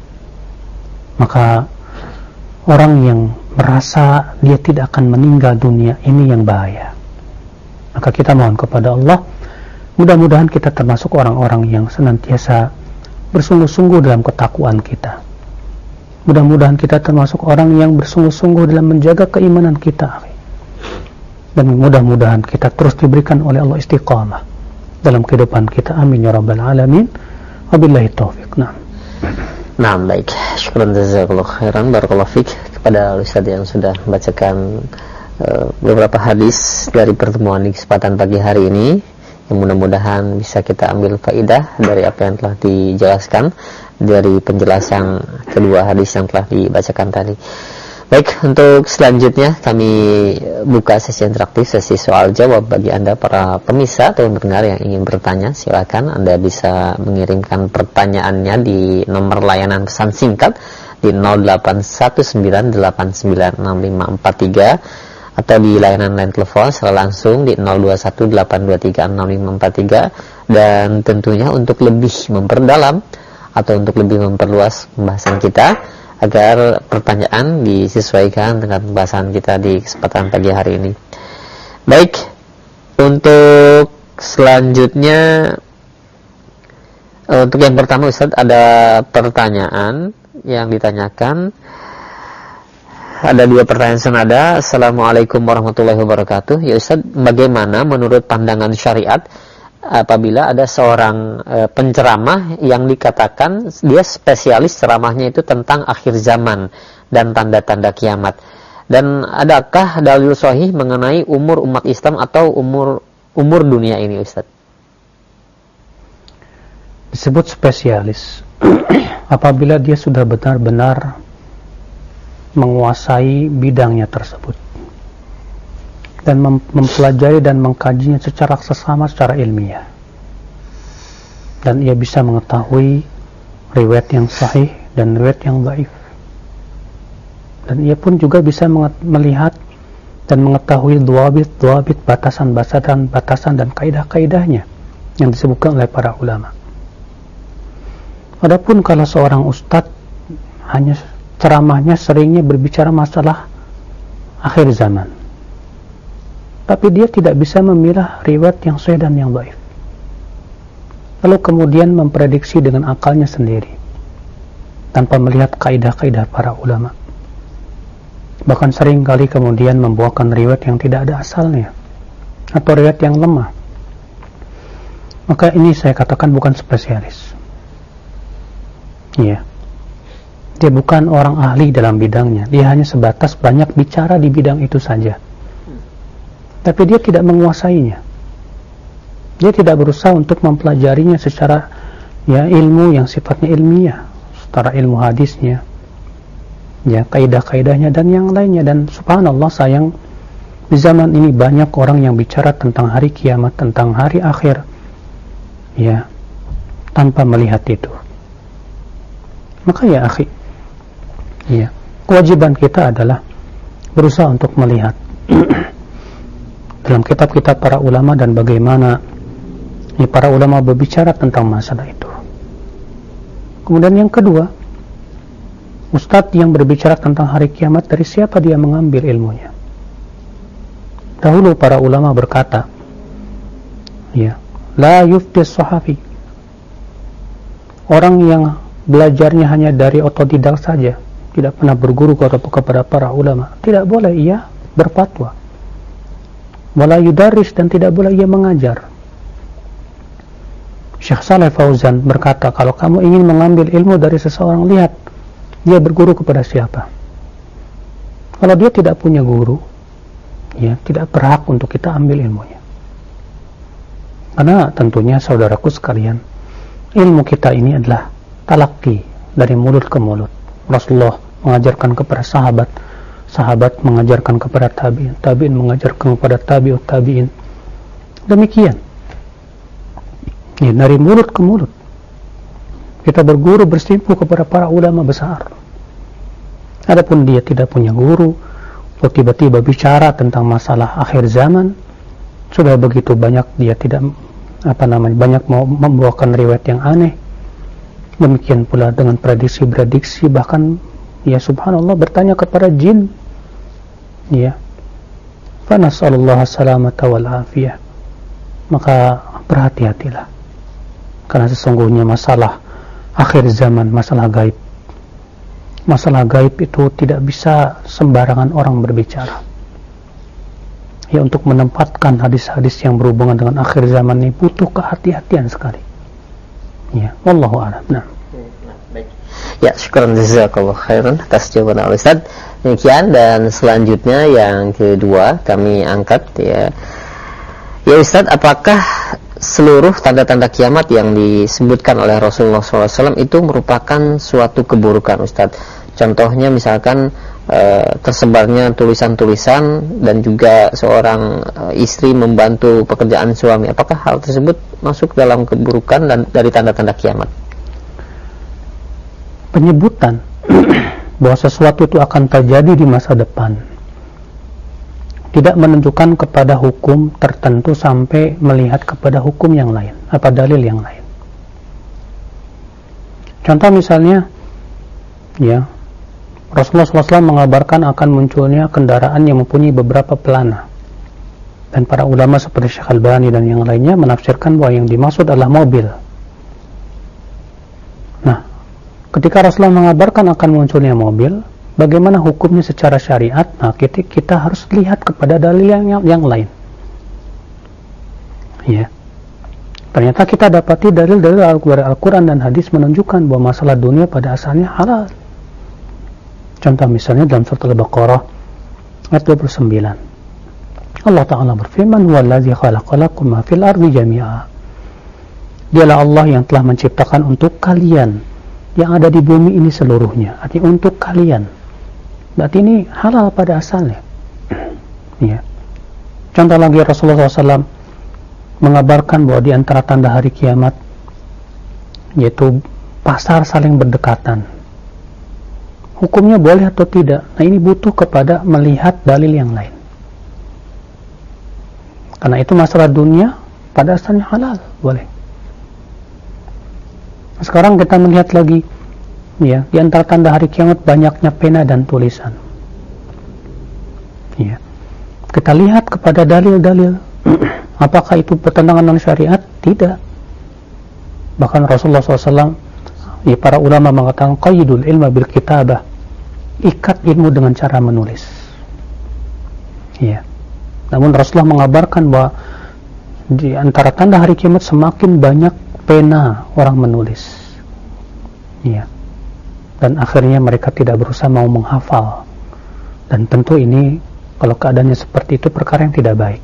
Maka orang yang merasa dia tidak akan meninggal dunia, ini yang bahaya. Maka kita mohon kepada Allah, mudah-mudahan kita termasuk orang-orang yang senantiasa bersungguh-sungguh dalam ketakwaan kita. Mudah-mudahan kita termasuk orang yang bersungguh-sungguh dalam menjaga keimanan kita. Dan mudah-mudahan kita terus diberikan oleh Allah istiqamah dalam kehidupan kita. Amin ya rabbal alamin. Wabillahi taufiq. Nah. Nah, baik. Syukran jazakallahu khairan, barakallahu fik kepada Ustaz yang sudah membacakan uh, beberapa hadis dari pertemuan di kesempatan pagi hari ini. Yang mudah-mudahan bisa kita ambil faidah dari apa yang telah dijelaskan dari penjelasan kedua hadis yang telah dibacakan tadi. Baik, untuk selanjutnya kami buka sesi interaktif, sesi soal jawab bagi Anda para pemirsa atau pendengar yang ingin bertanya. Silakan Anda bisa mengirimkan pertanyaannya di nomor layanan pesan singkat di nol delapan satu sembilan delapan sembilan enam lima empat tiga atau di layanan line telepon secara langsung di nol dua satu delapan dua tiga enam lima empat tiga. Dan tentunya untuk lebih memperdalam atau untuk lebih memperluas pembahasan kita agar pertanyaan disesuaikan dengan pembahasan kita di kesempatan pagi hari ini. Baik, untuk selanjutnya, untuk yang pertama Ustaz, ada pertanyaan yang ditanyakan. Ada dua pertanyaan senada. Assalamualaikum warahmatullahi wabarakatuh. Ya Ustaz, bagaimana menurut pandangan syariat apabila ada seorang e, penceramah yang dikatakan dia spesialis ceramahnya itu tentang akhir zaman dan tanda-tanda kiamat, dan adakah dalil sahih mengenai umur umat Islam atau umur umur dunia ini Ustaz? Disebut spesialis apabila dia sudah benar-benar menguasai bidangnya tersebut dan mempelajari dan mengkajinya secara sesama, secara ilmiah, dan ia bisa mengetahui riwayat yang sahih dan riwayat yang dhaif, dan ia pun juga bisa melihat dan mengetahui dhawabit-dhawabit, batasan-batasan batasan dan kaidah-kaidahnya yang disebutkan oleh para ulama. Adapun kalau seorang ustadz hanya ceramahnya seringnya berbicara masalah akhir zaman, tapi dia tidak bisa memilah riwayat yang sahih dan yang dhaif, lalu kemudian memprediksi dengan akalnya sendiri tanpa melihat kaidah-kaidah para ulama, bahkan sering kali kemudian membawakan riwayat yang tidak ada asalnya atau riwayat yang lemah, maka ini saya katakan bukan spesialis. Ya, dia bukan orang ahli dalam bidangnya, dia hanya sebatas banyak bicara di bidang itu saja, tapi dia tidak menguasainya. Dia tidak berusaha untuk mempelajarinya secara ya ilmu yang sifatnya ilmiah, secara ilmu hadisnya, ya kaidah-kaidahnya dan yang lainnya. Dan subhanallah, sayang di zaman ini banyak orang yang bicara tentang hari kiamat, tentang hari akhir, ya, tanpa melihat itu. Maka ya akhi, ya, kewajiban kita adalah berusaha untuk melihat dalam kitab-kitab para ulama dan bagaimana ya, para ulama berbicara tentang masalah itu. Kemudian yang kedua, ustadz yang berbicara tentang hari kiamat, dari siapa dia mengambil ilmunya? Dahulu para ulama berkata, ya, la yuftis sahafi, orang yang belajarnya hanya dari otodidak saja, tidak pernah berguru kepada para ulama, tidak boleh ia berfatwa. Wala yudaris, dan tidak boleh ia mengajar. Syekh Saleh Fauzan berkata, kalau kamu ingin mengambil ilmu dari seseorang, lihat dia berguru kepada siapa. Kalau dia tidak punya guru, ya tidak berhak untuk kita ambil ilmunya. Karena tentunya saudaraku sekalian, ilmu kita ini adalah talaqi, dari mulut ke mulut. Rasulullah mengajarkan kepada sahabat, sahabat mengajarkan kepada tabi'in, tabi'in mengajarkan kepada tabi'ut tabi'in. Demikian. Ya, dari mulut ke mulut. Kita berguru bersimpu kepada para ulama besar. Adapun dia tidak punya guru, atau tiba-tiba bicara tentang masalah akhir zaman, sudah begitu banyak dia tidak apa namanya banyak mau membawakan riwayat yang aneh. Demikian pula dengan prediksi-prediksi, bahkan ya subhanallah bertanya kepada jin. Ya. Fa nasallallahu salamata wal afiyah. Maka berhati-hatilah. Karena sesungguhnya masalah akhir zaman, masalah gaib. Masalah gaib itu tidak bisa sembarangan orang berbicara. Ya, untuk menempatkan hadis-hadis yang berhubungan dengan akhir zaman ini butuh kehati-hatian sekali. Ya, wallahu a'lam. Nah. Ya, syukran jazakallahu khairan atas jawaban Al-Ustaz. Demikian, dan selanjutnya yang kedua kami angkat ya. Ya Ustaz, apakah seluruh tanda-tanda kiamat yang disebutkan oleh Rasulullah shallallahu alaihi wasallam itu merupakan suatu keburukan, Ustaz? Contohnya misalkan e, tersebarnya tulisan-tulisan dan juga seorang e, istri membantu pekerjaan suami. Apakah hal tersebut masuk dalam keburukan dan dari tanda-tanda kiamat? Penyebutan bahwa sesuatu itu akan terjadi di masa depan tidak menunjukkan kepada hukum tertentu sampai melihat kepada hukum yang lain, apa dalil yang lain. Contoh misalnya, ya, Rasulullah shallallahu alaihi wasallam mengabarkan akan munculnya kendaraan yang mempunyai beberapa pelana, dan para ulama seperti Syekh Al-Albani dan yang lainnya menafsirkan bahwa yang dimaksud adalah mobil. Nah, ketika Rasulullah mengabarkan akan munculnya mobil, bagaimana hukumnya secara syariat? Nah, kita, kita harus lihat kepada dalil yang, yang, yang lain. Ya. Ternyata kita dapati dalil-dalil Al-Quran dan hadis menunjukkan bahwa masalah dunia pada asalnya halal. Contoh misalnya dalam surat Al-Baqarah ayat dua puluh sembilan. Allah Ta'ala berfirman, "Wallazi khalaqalakum ma fil ardi jami'a." Dialah Allah yang telah menciptakan untuk kalian yang ada di bumi ini seluruhnya. Artinya untuk kalian. Berarti ini halal pada asalnya. Ya. Contoh lagi, Rasulullah shallallahu alaihi wasallam mengabarkan bahwa di antara tanda hari kiamat yaitu pasar saling berdekatan. Hukumnya boleh atau tidak? Nah, ini butuh kepada melihat dalil yang lain. Karena itu masalah dunia pada asalnya halal, boleh. Sekarang kita melihat lagi, ya, di antara tanda hari kiamat banyaknya pena dan tulisan. Ya. Kita lihat kepada dalil-dalil. Apakah itu bertentangan dengan syariat? Tidak. Bahkan Rasulullah shallallahu alaihi wasallam, ya, para ulama mengatakan qayyidul ilma bil kitabah, ikat ilmu dengan cara menulis. Ya. Namun Rasulullah mengabarkan bahwa di antara tanda hari kiamat semakin banyak pena orang menulis. Ya. Dan akhirnya mereka tidak berusaha mau menghafal. Dan tentu ini kalau keadaannya seperti itu perkara yang tidak baik.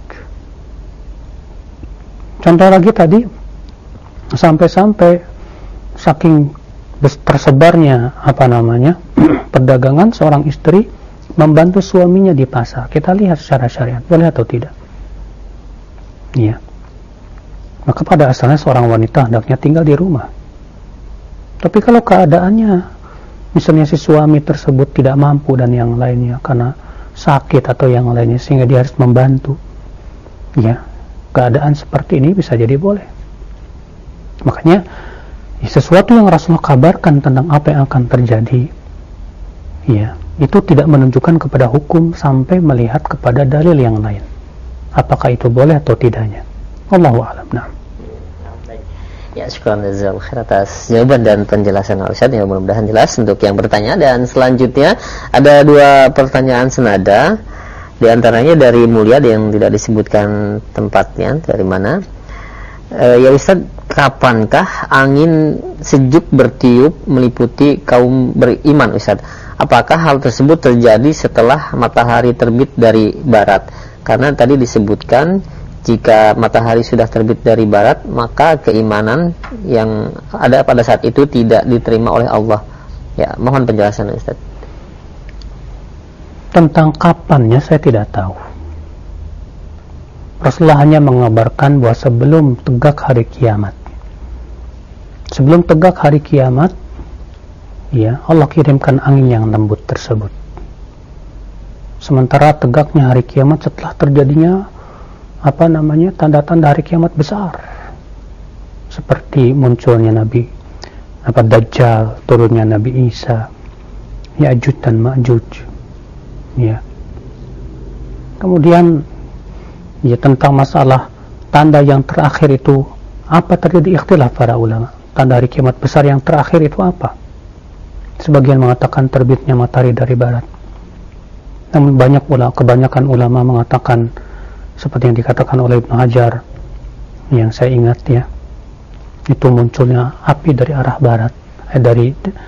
Contoh lagi tadi, sampai-sampai saking tersebarnya apa namanya perdagangan, seorang istri membantu suaminya di pasar. Kita lihat secara syariat boleh atau tidak? Iya. Maka pada asalnya seorang wanita hendaknya tinggal di rumah. Tapi kalau keadaannya misalnya si suami tersebut tidak mampu dan yang lainnya karena sakit atau yang lainnya sehingga dia harus membantu, ya, keadaan seperti ini bisa jadi boleh. Makanya ya, sesuatu yang Rasulullah kabarkan tentang apa yang akan terjadi, ya, itu tidak menunjukkan kepada hukum sampai melihat kepada dalil yang lain. Apakah itu boleh atau tidaknya? Wallahu a'lam. Nah. Ya, syukur jazakallahu khair atas jawaban dan penjelasan Al-Ustaz yang mudah-mudahan jelas untuk yang bertanya. Dan selanjutnya ada dua pertanyaan senada, di antaranya dari Mulia yang tidak disebutkan tempatnya dari mana. E, ya Ustaz, kapankah angin sejuk bertiup meliputi kaum beriman, Ustaz? Apakah hal tersebut terjadi setelah matahari terbit dari barat? Karena tadi disebutkan jika matahari sudah terbit dari barat, maka keimanan yang ada pada saat itu tidak diterima oleh Allah. Ya, mohon penjelasan Ustaz. Tentang kapannya saya tidak tahu. Rasulullah hanya mengabarkan bahwa sebelum tegak hari kiamat, sebelum tegak hari kiamat, ya, Allah kirimkan angin yang lembut tersebut. Sementara tegaknya hari kiamat setelah terjadinya apa namanya tanda-tanda hari kiamat besar, seperti munculnya Nabi apa Dajjal, turunnya Nabi Isa, Ya'juj dan Ma'juj, ya. Kemudian ya tentang masalah tanda yang terakhir itu apa, terjadi ikhtilaf para ulama. Tanda hari kiamat besar yang terakhir itu apa? Sebagian mengatakan terbitnya matahari dari barat. Namun banyak ulama, kebanyakan ulama mengatakan seperti yang dikatakan oleh Ibnu Hajar, yang saya ingat ya, itu munculnya api dari arah barat, eh, dari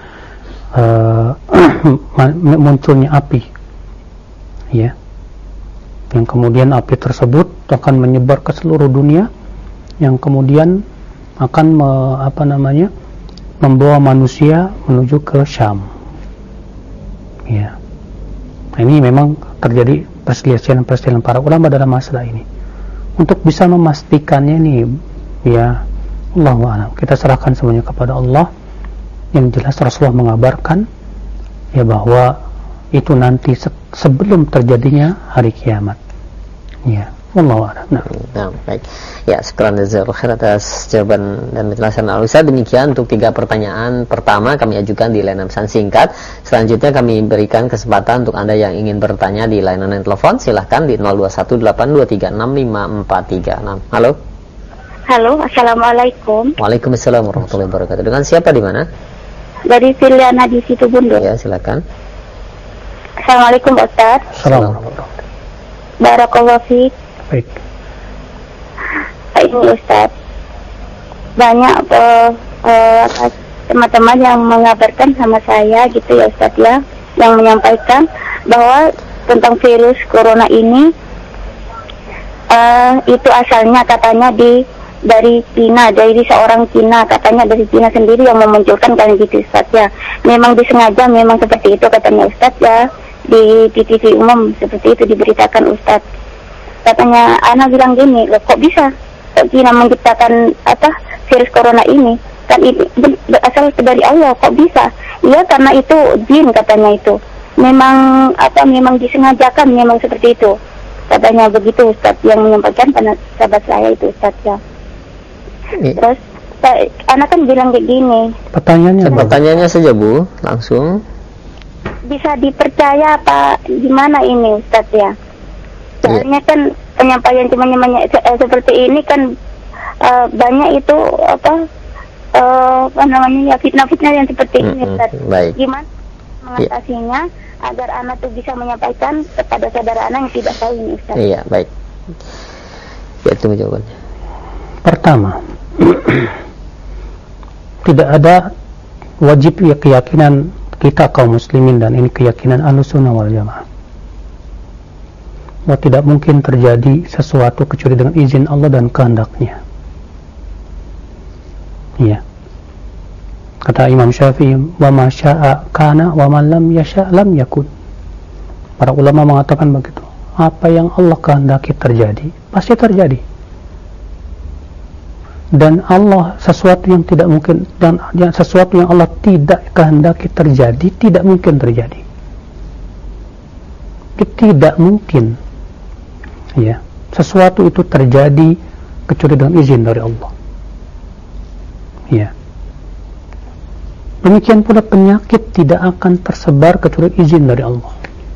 uh, munculnya api, ya, yang kemudian api tersebut akan menyebar ke seluruh dunia, yang kemudian akan me, apa namanya membawa manusia menuju ke Syam, ya. Nah, ini memang terjadi perselisihan-perselisihan para ulama dalam masalah ini. Untuk bisa memastikannya ini, ya, Allahu a'lam, kita serahkan semuanya kepada Allah. Yang jelas Rasulullah mengabarkan ya bahwa itu nanti se sebelum terjadinya hari kiamat. Ya, Allahu a'lam. Nah. Nah, baik. Ya, sekian jazakallahu khair atas jawaban dan penjelasan Al-Ustaz. Demikian untuk tiga pertanyaan pertama kami ajukan di layanan pesan singkat. Selanjutnya kami berikan kesempatan untuk Anda yang ingin bertanya di layanan telepon. Silahkan di nol dua satu delapan dua tiga enam lima empat tiga enam. Halo. Halo, assalamualaikum. Waalaikumsalam warahmatullahi wabarakatuh. Dengan siapa di mana? Dari Filiana di Situbondo. Ya, silakan. Assalamualaikum Ustaz. Assalamualaikum. Barakallahu fiik. Baik. Ini Ustaz, banyak uh, uh, teman-teman yang mengabarkan sama saya gitu ya Ustaz ya, yang menyampaikan bahwa tentang virus corona ini uh, itu asalnya katanya di dari Cina, dari seorang Cina, katanya dari Cina sendiri yang memunculkan kan gitu Ustaz ya. Memang disengaja, memang seperti itu katanya Ustaz ya, di, di T V umum seperti itu diberitakan Ustaz. Katanya Ana bilang gini, loh kok bisa kok Cina menciptakan apa virus corona ini, kan ini berasal dari Allah, kok bisa? Iya, karena itu jin katanya, itu memang apa memang disengajakan, memang seperti itu katanya begitu Ustaz yang menyampaikan pada sahabat saya itu Ustaz ya. Terus anak kan bilang kayak gini. Pertanyaannya, pertanyaannya saja Bu, langsung. Bisa dipercaya apa gimana ini Ustaz ya? Soalnya yeah. kan penyampaian cuma-cuma eh, seperti ini kan uh, banyak itu apa uh, apa namanya ya fitnah-fitnah yang seperti mm-hmm. ini Ustaz. Baik. Gimana mengatasinya yeah. agar anak tuh bisa menyampaikan kepada saudara anak yang tidak tahu ini Ustaz? Iya, yeah, baik. Ya, tunggu jawabannya. Pertama, tidak ada wajib ya keyakinan kita kaum muslimin, dan ini keyakinan Ahlussunnah wal Jamaah, bahwa tidak mungkin terjadi sesuatu kecuali dengan izin Allah dan kehendaknya. Ya. Kata Imam Syafi'i, wa ma syaa kana wa man lam yasha lam yakun. Para ulama mengatakan begitu. Apa yang Allah kehendaki terjadi, pasti terjadi. Dan Allah sesuatu yang tidak mungkin, dan sesuatu yang Allah tidak kehendaki terjadi tidak mungkin terjadi. Tidak mungkin. Ya, sesuatu itu terjadi kecuali dengan izin dari Allah. Ya. Demikian pula penyakit tidak akan tersebar kecuali izin dari Allah.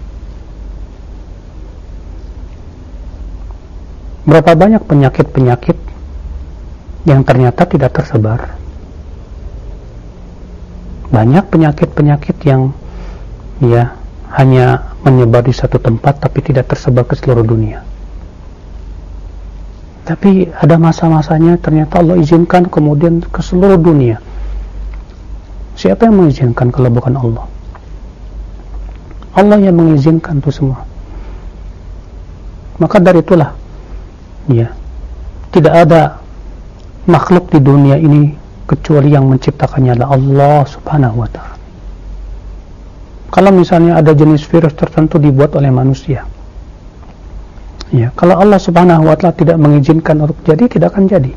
Berapa banyak penyakit-penyakit yang ternyata tidak tersebar? Banyak penyakit-penyakit yang ya hanya menyebar di satu tempat tapi tidak tersebar ke seluruh dunia. Tapi ada masa-masanya ternyata Allah izinkan kemudian ke seluruh dunia. Siapa yang mengizinkan kalau bukan Allah? Allah yang mengizinkan itu semua. Maka dari itulah, ya, tidak ada makhluk di dunia ini kecuali yang menciptakannya adalah Allah Subhanahu wa ta'ala. Kalau misalnya ada jenis virus tertentu dibuat oleh manusia, ya, kalau Allah Subhanahu wa Ta'ala tidak mengizinkan untuk jadi, tidak akan jadi.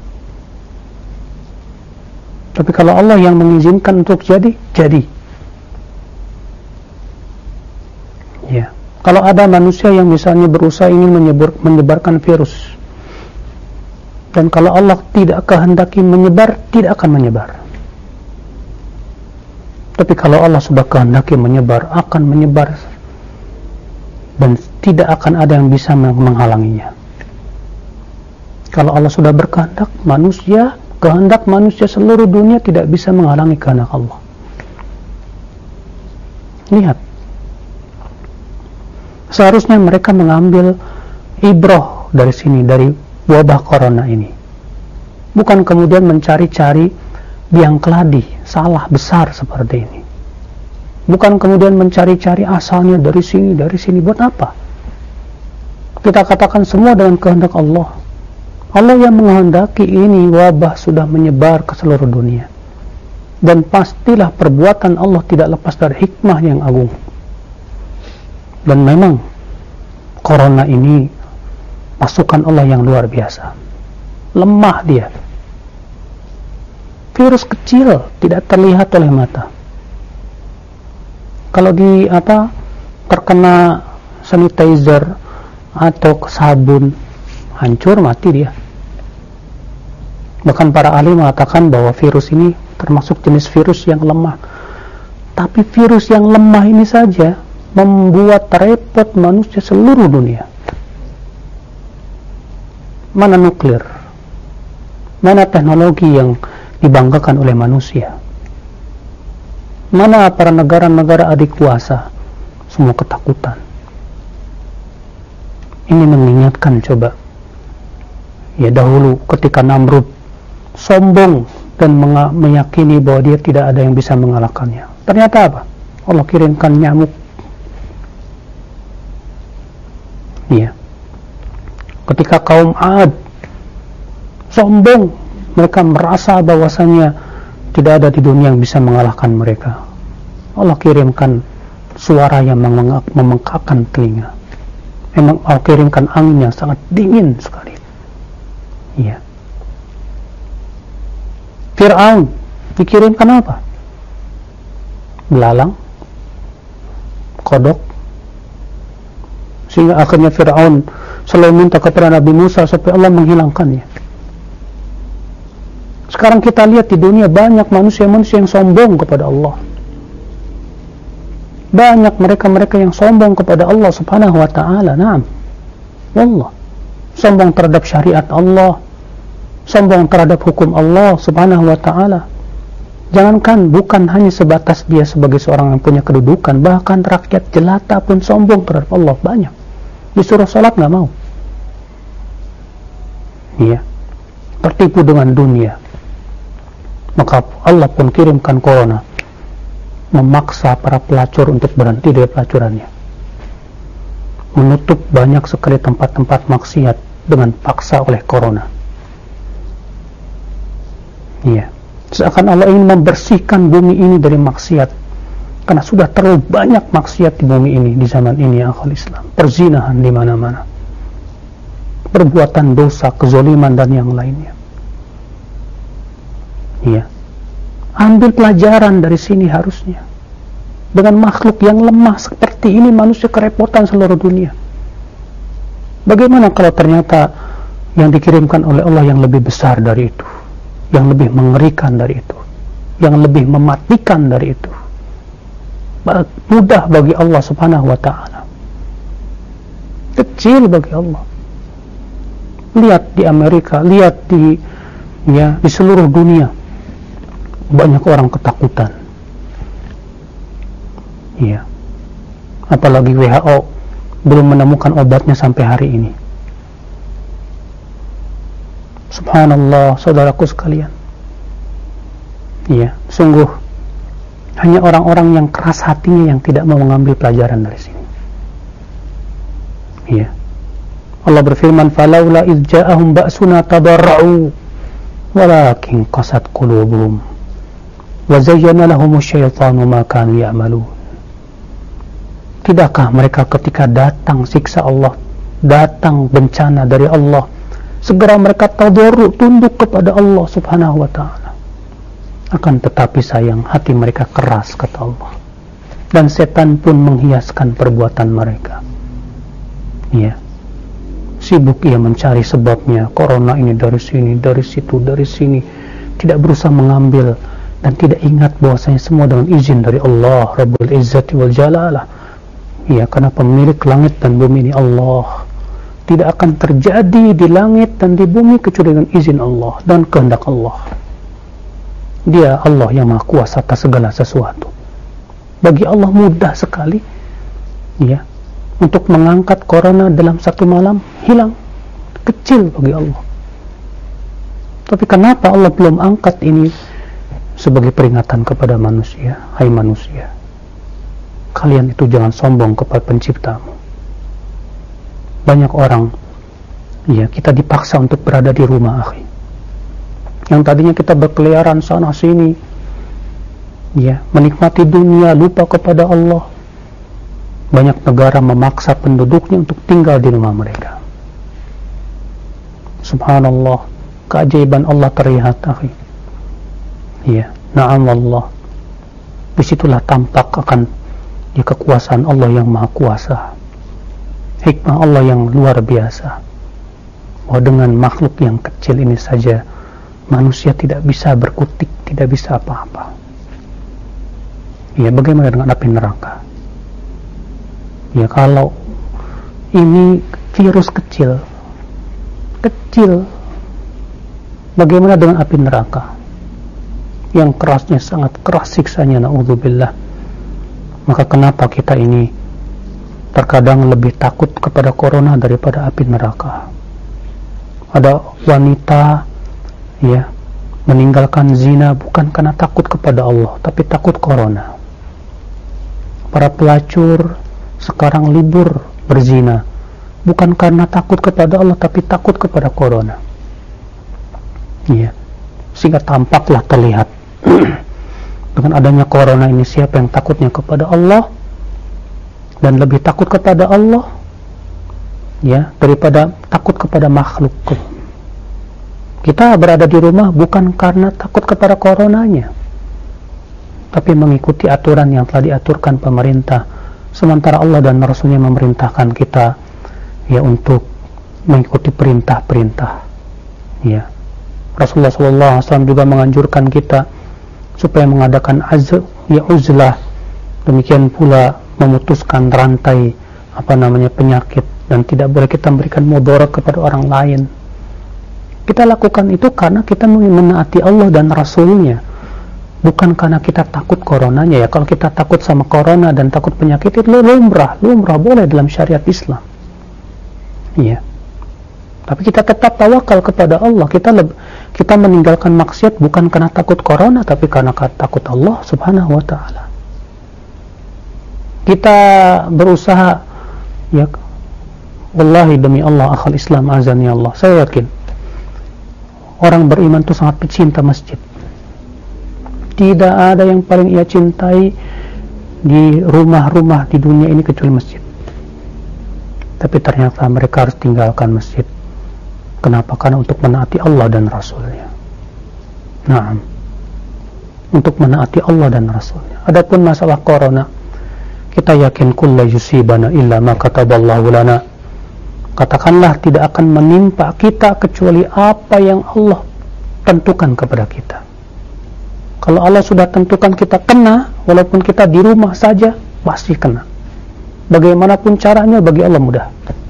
Tapi kalau Allah yang mengizinkan untuk jadi, jadi. Ya. Kalau ada manusia yang misalnya berusaha ingin menyebar, menyebarkan virus, dan kalau Allah tidak kehendaki menyebar, tidak akan menyebar. Tapi kalau Allah sudah kehendaki menyebar, akan menyebar, dan tidak akan ada yang bisa menghalanginya. Kalau Allah sudah berkehendak, manusia, kehendak manusia seluruh dunia tidak bisa menghalangi kehendak Allah. Lihat, seharusnya mereka mengambil ibrah dari sini, dari wabah corona ini, bukan kemudian mencari-cari biang keladi, salah besar seperti ini. Bukan kemudian mencari-cari asalnya dari sini, dari sini. Buat apa? Kita katakan semua dengan kehendak Allah. Allah yang menghendaki ini wabah sudah menyebar ke seluruh dunia. Dan pastilah perbuatan Allah tidak lepas dari hikmah yang agung. Dan memang corona ini pasukan Allah yang luar biasa. Lemah dia. Virus kecil, tidak terlihat oleh mata. Kalau di apa terkena sanitizer atau sabun, hancur, mati dia. Bahkan para ahli mengatakan bahwa virus ini termasuk jenis virus yang lemah. Tapi virus yang lemah ini saja membuat repot manusia seluruh dunia. Mana nuklir? Mana teknologi yang dibanggakan oleh manusia? Mana para negara-negara adik kuasa? Semua ketakutan. Ini mengingatkan coba. Ya, dahulu ketika Namrud sombong dan meyakini bahwa dia tidak ada yang bisa mengalahkannya. Ternyata apa? Allah kirimkan nyamuk. Ya. Ketika kaum Ad sombong, mereka merasa bahwasanya tidak ada di dunia yang bisa mengalahkan mereka. Allah kirimkan suara yang memengkakkan telinga. Memang Allah kirimkan angin yang sangat dingin sekali. Iya. Fir'aun dikirimkan apa? Belalang, kodok, sehingga akhirnya Fir'aun selalu minta kepada Nabi Musa supaya Allah menghilangkannya. Sekarang kita lihat di dunia banyak manusia-manusia yang sombong kepada Allah. Banyak mereka-mereka yang sombong kepada Allah Subhanahu wa ta'ala. Naam. Wallah. Sombong terhadap syariat Allah. Sombong terhadap hukum Allah Subhanahu wa ta'ala. Jangankan bukan hanya sebatas dia sebagai seorang yang punya kedudukan, bahkan rakyat jelata pun sombong terhadap Allah. Banyak. Disuruh salat nggak mau. Iya. Tertipu dengan dunia. Maka Allah pun kirimkan corona, memaksa para pelacur untuk berhenti dari pelacurannya, menutup banyak sekali tempat-tempat maksiat dengan paksa oleh corona. Iya, seakan Allah ingin membersihkan bumi ini dari maksiat, karena sudah terlalu banyak maksiat di bumi ini di zaman ini ya akhul Islam. Perzinahan di mana-mana, perbuatan dosa, kezaliman dan yang lainnya. Iya. Ambil pelajaran dari sini harusnya. Dengan makhluk yang lemah seperti ini, manusia kerepotan seluruh dunia. Bagaimana kalau ternyata yang dikirimkan oleh Allah yang lebih besar dari itu, yang lebih mengerikan dari itu, yang lebih mematikan dari itu? Mudah bagi Allah Subhanahu wa ta'ala, kecil bagi Allah. Lihat di Amerika, lihat di ya di seluruh dunia, banyak orang ketakutan. Iya. Apalagi W H O belum menemukan obatnya sampai hari ini. Subhanallah, saudaraku sekalian. Iya, sungguh hanya orang-orang yang keras hatinya yang tidak mau mengambil pelajaran dari sini. Iya. Allah berfirman, "Falaula idz ja'ahum ba'suna tadarra'u walakin qasat qulubuhum wa zayyana lahumusy syaitanu ma kanu ya'malun." Tidakkah mereka ketika datang siksa Allah, datang bencana dari Allah, segera mereka tadarru, tunduk kepada Allah subhanahu wa ta'ala? Akan tetapi sayang, hati mereka keras, kata Allah, dan setan pun menghiaskan perbuatan mereka. Iya, sibuk ia mencari sebabnya. Corona ini dari sini, dari situ, dari sini, tidak berusaha mengambil dan tidak ingat bahwasanya semua dengan izin dari Allah Rabbul Izzati wal Jalalah. Ya, karena pemilik langit dan bumi ini Allah. Tidak akan terjadi di langit dan di bumi kecuali dengan izin Allah dan kehendak Allah. Dia Allah yang maha kuasa atas segala sesuatu. Bagi Allah mudah sekali, ya, untuk mengangkat corona dalam satu malam, hilang, kecil bagi Allah. Tapi kenapa Allah belum angkat ini sebagai peringatan kepada manusia? Hai manusia, kalian itu jangan sombong kepada penciptamu. Banyak orang, ya, kita dipaksa untuk berada di rumah, akhi. Yang tadinya kita berkeliaran sana sini, ya, menikmati dunia, lupa kepada Allah. Banyak negara memaksa penduduknya untuk tinggal di rumah mereka. Subhanallah, keajaiban Allah terlihat, akhi. Ya, na'am Allah. Disitulah tampak akan ya, kekuasaan Allah yang maha kuasa, hikmah Allah yang luar biasa, bahwa dengan makhluk yang kecil ini saja manusia tidak bisa berkutik, tidak bisa apa-apa. Ya, bagaimana dengan api neraka? Ya, kalau ini virus kecil kecil bagaimana dengan api neraka yang kerasnya, sangat keras siksanya, na'udzubillah? Maka kenapa kita ini terkadang lebih takut kepada corona daripada api neraka? Ada wanita, ya, meninggalkan zina bukan karena takut kepada Allah, tapi takut corona. Para pelacur sekarang libur berzina bukan karena takut kepada Allah, tapi takut kepada corona. Ya, sehingga tampaklah terlihat dengan adanya corona ini, siapa yang takutnya kepada Allah dan lebih takut kepada Allah, ya, daripada takut kepada makhluk. Kita berada di rumah bukan karena takut kepada coronanya, tapi mengikuti aturan yang telah diaturkan pemerintah, sementara Allah dan Rasulnya memerintahkan kita, ya, untuk mengikuti perintah-perintah. Ya, Rasulullah shallallahu alaihi wasallam juga menganjurkan kita supaya mengadakan azl, ya, uzlah, demikian pula memutuskan rantai apa namanya penyakit, dan tidak boleh kita memberikan mudarat kepada orang lain. Kita lakukan itu karena kita menaati Allah dan Rasulnya, bukan karena kita takut coronanya. Ya, kalau kita takut sama corona dan takut penyakit, itu lumrah, lumrah boleh dalam syariat Islam. Ya, tapi kita tetap tawakal kepada Allah. Kita lebih, kita meninggalkan maksiat bukan karena takut corona, tapi karena takut Allah subhanahu wa ta'ala. Kita berusaha, ya, wallahi demi Allah, akhal Islam azani Allah, saya yakin orang beriman itu sangat pecinta masjid. Tidak ada yang paling ia cintai di rumah-rumah di dunia ini kecuali masjid. Tapi ternyata mereka harus tinggalkan masjid. Kenapa? Karena untuk menaati Allah dan Rasulnya. Naam, untuk menaati Allah dan Rasulnya. Adapun masalah corona, kita yakin kullu yusibana illa ma kataballahu lana. Katakanlah tidak akan menimpa kita kecuali apa yang Allah tentukan kepada kita. Kalau Allah sudah tentukan kita kena, walaupun kita di rumah saja pasti kena. Bagaimanapun caranya bagi Allah mudah.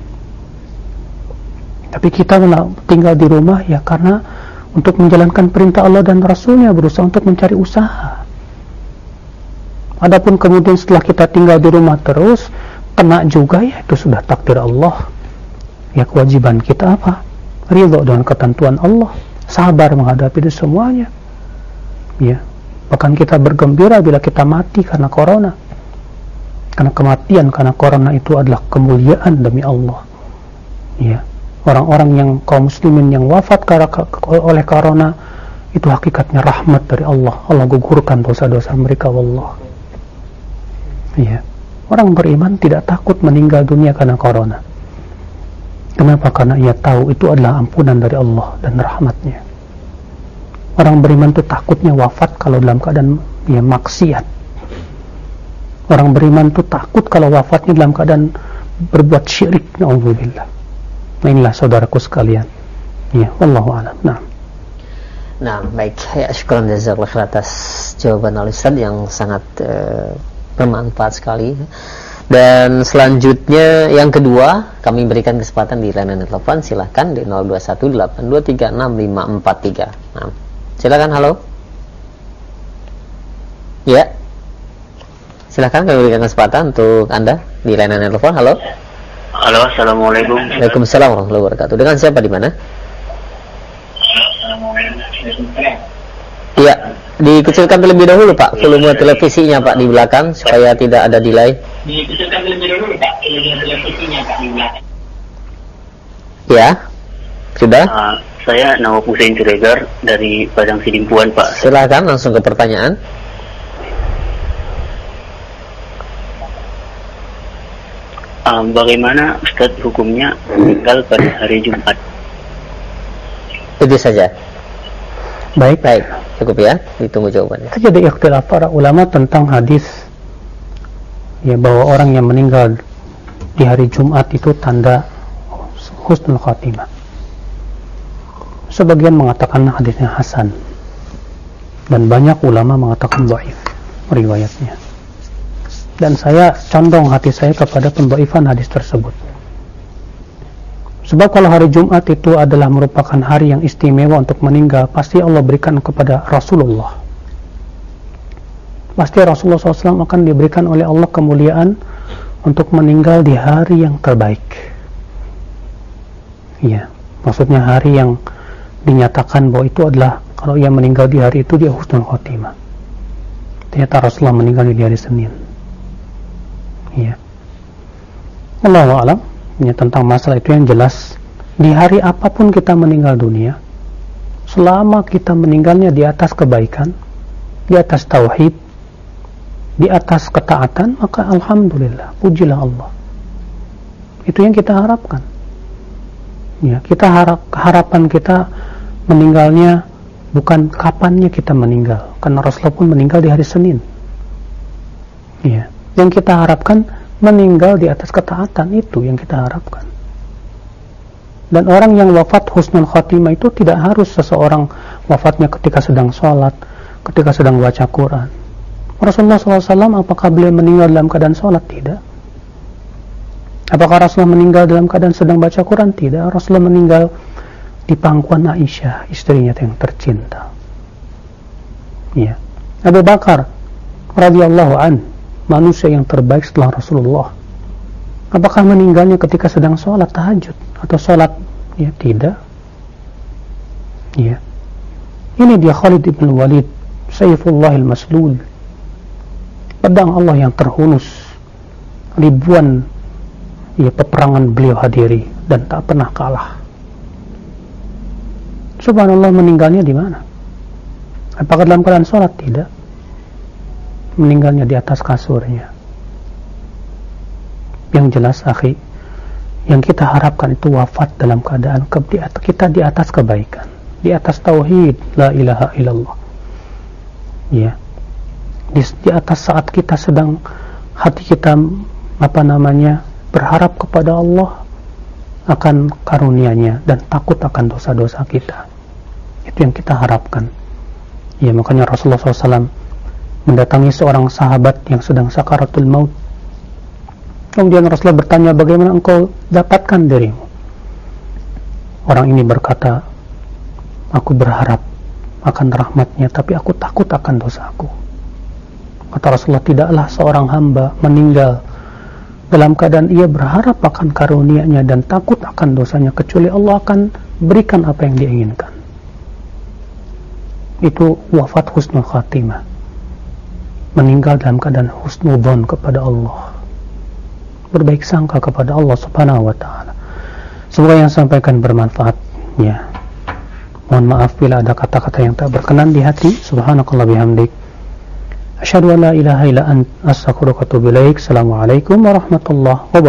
Tapi kita tinggal di rumah ya karena untuk menjalankan perintah Allah dan Rasulnya, berusaha untuk mencari usaha. Adapun kemudian setelah kita tinggal di rumah terus kena juga, ya itu sudah takdir Allah. Ya, kewajiban kita apa? Ridha dengan ketentuan Allah, sabar menghadapi itu semuanya. Ya, bahkan kita bergembira bila kita mati karena corona. Karena kematian karena corona itu adalah kemuliaan demi Allah. Ya, orang-orang yang kaum muslimin yang wafat oleh corona itu hakikatnya rahmat dari Allah. Allah gugurkan dosa-dosa mereka, wallah. Ya. Orang beriman tidak takut meninggal dunia karena corona. Kenapa? Karena ia tahu itu adalah ampunan dari Allah dan rahmatnya. Orang beriman itu takutnya wafat kalau dalam keadaan ya maksiat. Orang beriman itu takut kalau wafatnya dalam keadaan berbuat syirik. Na'udzubillah. Nah, inilah saudaraku sekalian. Ya, wallahu a'lam. Nah. Nah, baik. Ya, syukran jazakallahu khair atas jawaban Al-Ustaz yang sangat uh, bermanfaat sekali. Dan selanjutnya yang kedua, kami berikan kesempatan di layanan telepon. Silahkan di nol dua satu delapan dua tiga enam lima empat tiga. Nah, silakan. Halo. Ya. Silakan kami berikan kesempatan untuk Anda di layanan telepon. Halo. Halo, assalamualaikum. Waalaikumsalam warahmatullahi wabarakatuh. Dengan siapa di mana? Iya, dikecilkan terlebih dahulu Pak volume televisinya Pak di belakang supaya tidak ada delay. Dikecilkan terlebih dahulu Pak volume televisinya Pak di belakang. Ya, sudah. Uh, saya Nawab Hussein Siregar dari Padang Sidimpuan Pak. Silakan langsung ke pertanyaan. Um, bagaimana Ustaz hukumnya meninggal pada hari Jumat? Itu saja. Baik, baik, cukup ya. Ditunggu jawabannya. Terjadi ikhtilaf para ulama tentang hadis ya bahwa orang yang meninggal di hari Jumat itu tanda husnul khatimah. Sebagian mengatakan hadisnya hasan dan banyak ulama mengatakan dhaif riwayatnya. Dan saya condong hati saya kepada pendhaifan hadis tersebut. Sebab kalau hari Jumat itu adalah merupakan hari yang istimewa untuk meninggal, pasti Allah berikan kepada Rasulullah. Pasti Rasulullah shallallahu alaihi wasallam akan diberikan oleh Allah kemuliaan untuk meninggal di hari yang terbaik. Iya, maksudnya hari yang dinyatakan bahwa itu adalah kalau ia meninggal di hari itu dia husnul khotimah. Ternyata Rasulullah meninggal di hari Senin. Iya. Allahu a'lam. Ya, tentang masalah itu yang jelas di hari apapun kita meninggal dunia, selama kita meninggalnya di atas kebaikan, di atas tauhid, di atas ketaatan, maka alhamdulillah, pujilah Allah. Itu yang kita harapkan. Ya, kita harap harapan kita meninggalnya bukan kapannya kita meninggal, karena Rasulullah pun meninggal di hari Senin. Ya, yang kita harapkan meninggal di atas ketaatan, itu yang kita harapkan. Dan orang yang wafat husnul khatimah itu tidak harus seseorang wafatnya ketika sedang sholat, ketika sedang baca Quran. Rasulullah shallallahu alaihi wasallam apakah beliau meninggal dalam keadaan sholat? Tidak. Apakah Rasulullah meninggal dalam keadaan sedang baca Quran? Tidak. Rasulullah meninggal di pangkuan Aisyah, istrinya yang tercinta. Ya. Abu Bakar radhiyallahu an, manusia yang terbaik setelah Rasulullah, apakah meninggalnya ketika sedang sholat tahajud atau sholat? Ya, tidak. Ya. Ini dia Khalid ibn Walid, Sayfullahil Maslul, pedang Allah yang terhunus. Ribuan ya peperangan beliau hadiri dan tak pernah kalah. Subhanallah, meninggalnya di mana? Apakah dalam keadaan sholat? Tidak. Meninggalnya di atas kasurnya. Yang jelas, akhi, yang kita harapkan itu wafat dalam keadaan kita di atas kebaikan, di atas tauhid, la ilaha illallah. Ya, di, di atas saat kita sedang hati kita apa namanya berharap kepada Allah akan karunia-Nya dan takut akan dosa-dosa kita. Itu yang kita harapkan. Ya, makanya Rasulullah shallallahu alaihi wasallam mendatangi seorang sahabat yang sedang sakaratul maut. Kemudian Rasulullah bertanya, bagaimana engkau dapatkan dirimu? Orang ini berkata, aku berharap akan rahmatnya, tapi aku takut akan dosaku. Kata Rasulullah, tidaklah seorang hamba meninggal dalam keadaan ia berharap akan karunia-Nya dan takut akan dosanya, kecuali Allah akan berikan apa yang dia inginkan. Itu wafat husnul khatimah, meninggal dalam keadaan husnudzon kepada Allah, berbaik sangka kepada Allah subhanahu wa ta'ala. Semoga yang sampaikan bermanfaat ya. Mohon maaf bila ada kata-kata yang tak berkenan di hati. Subhanakallah bihamdik, Asyhadu an la ilaha illa anta astaghfiruka wa atubu ilaik. Assalamualaikum warahmatullahi wabarakatuh.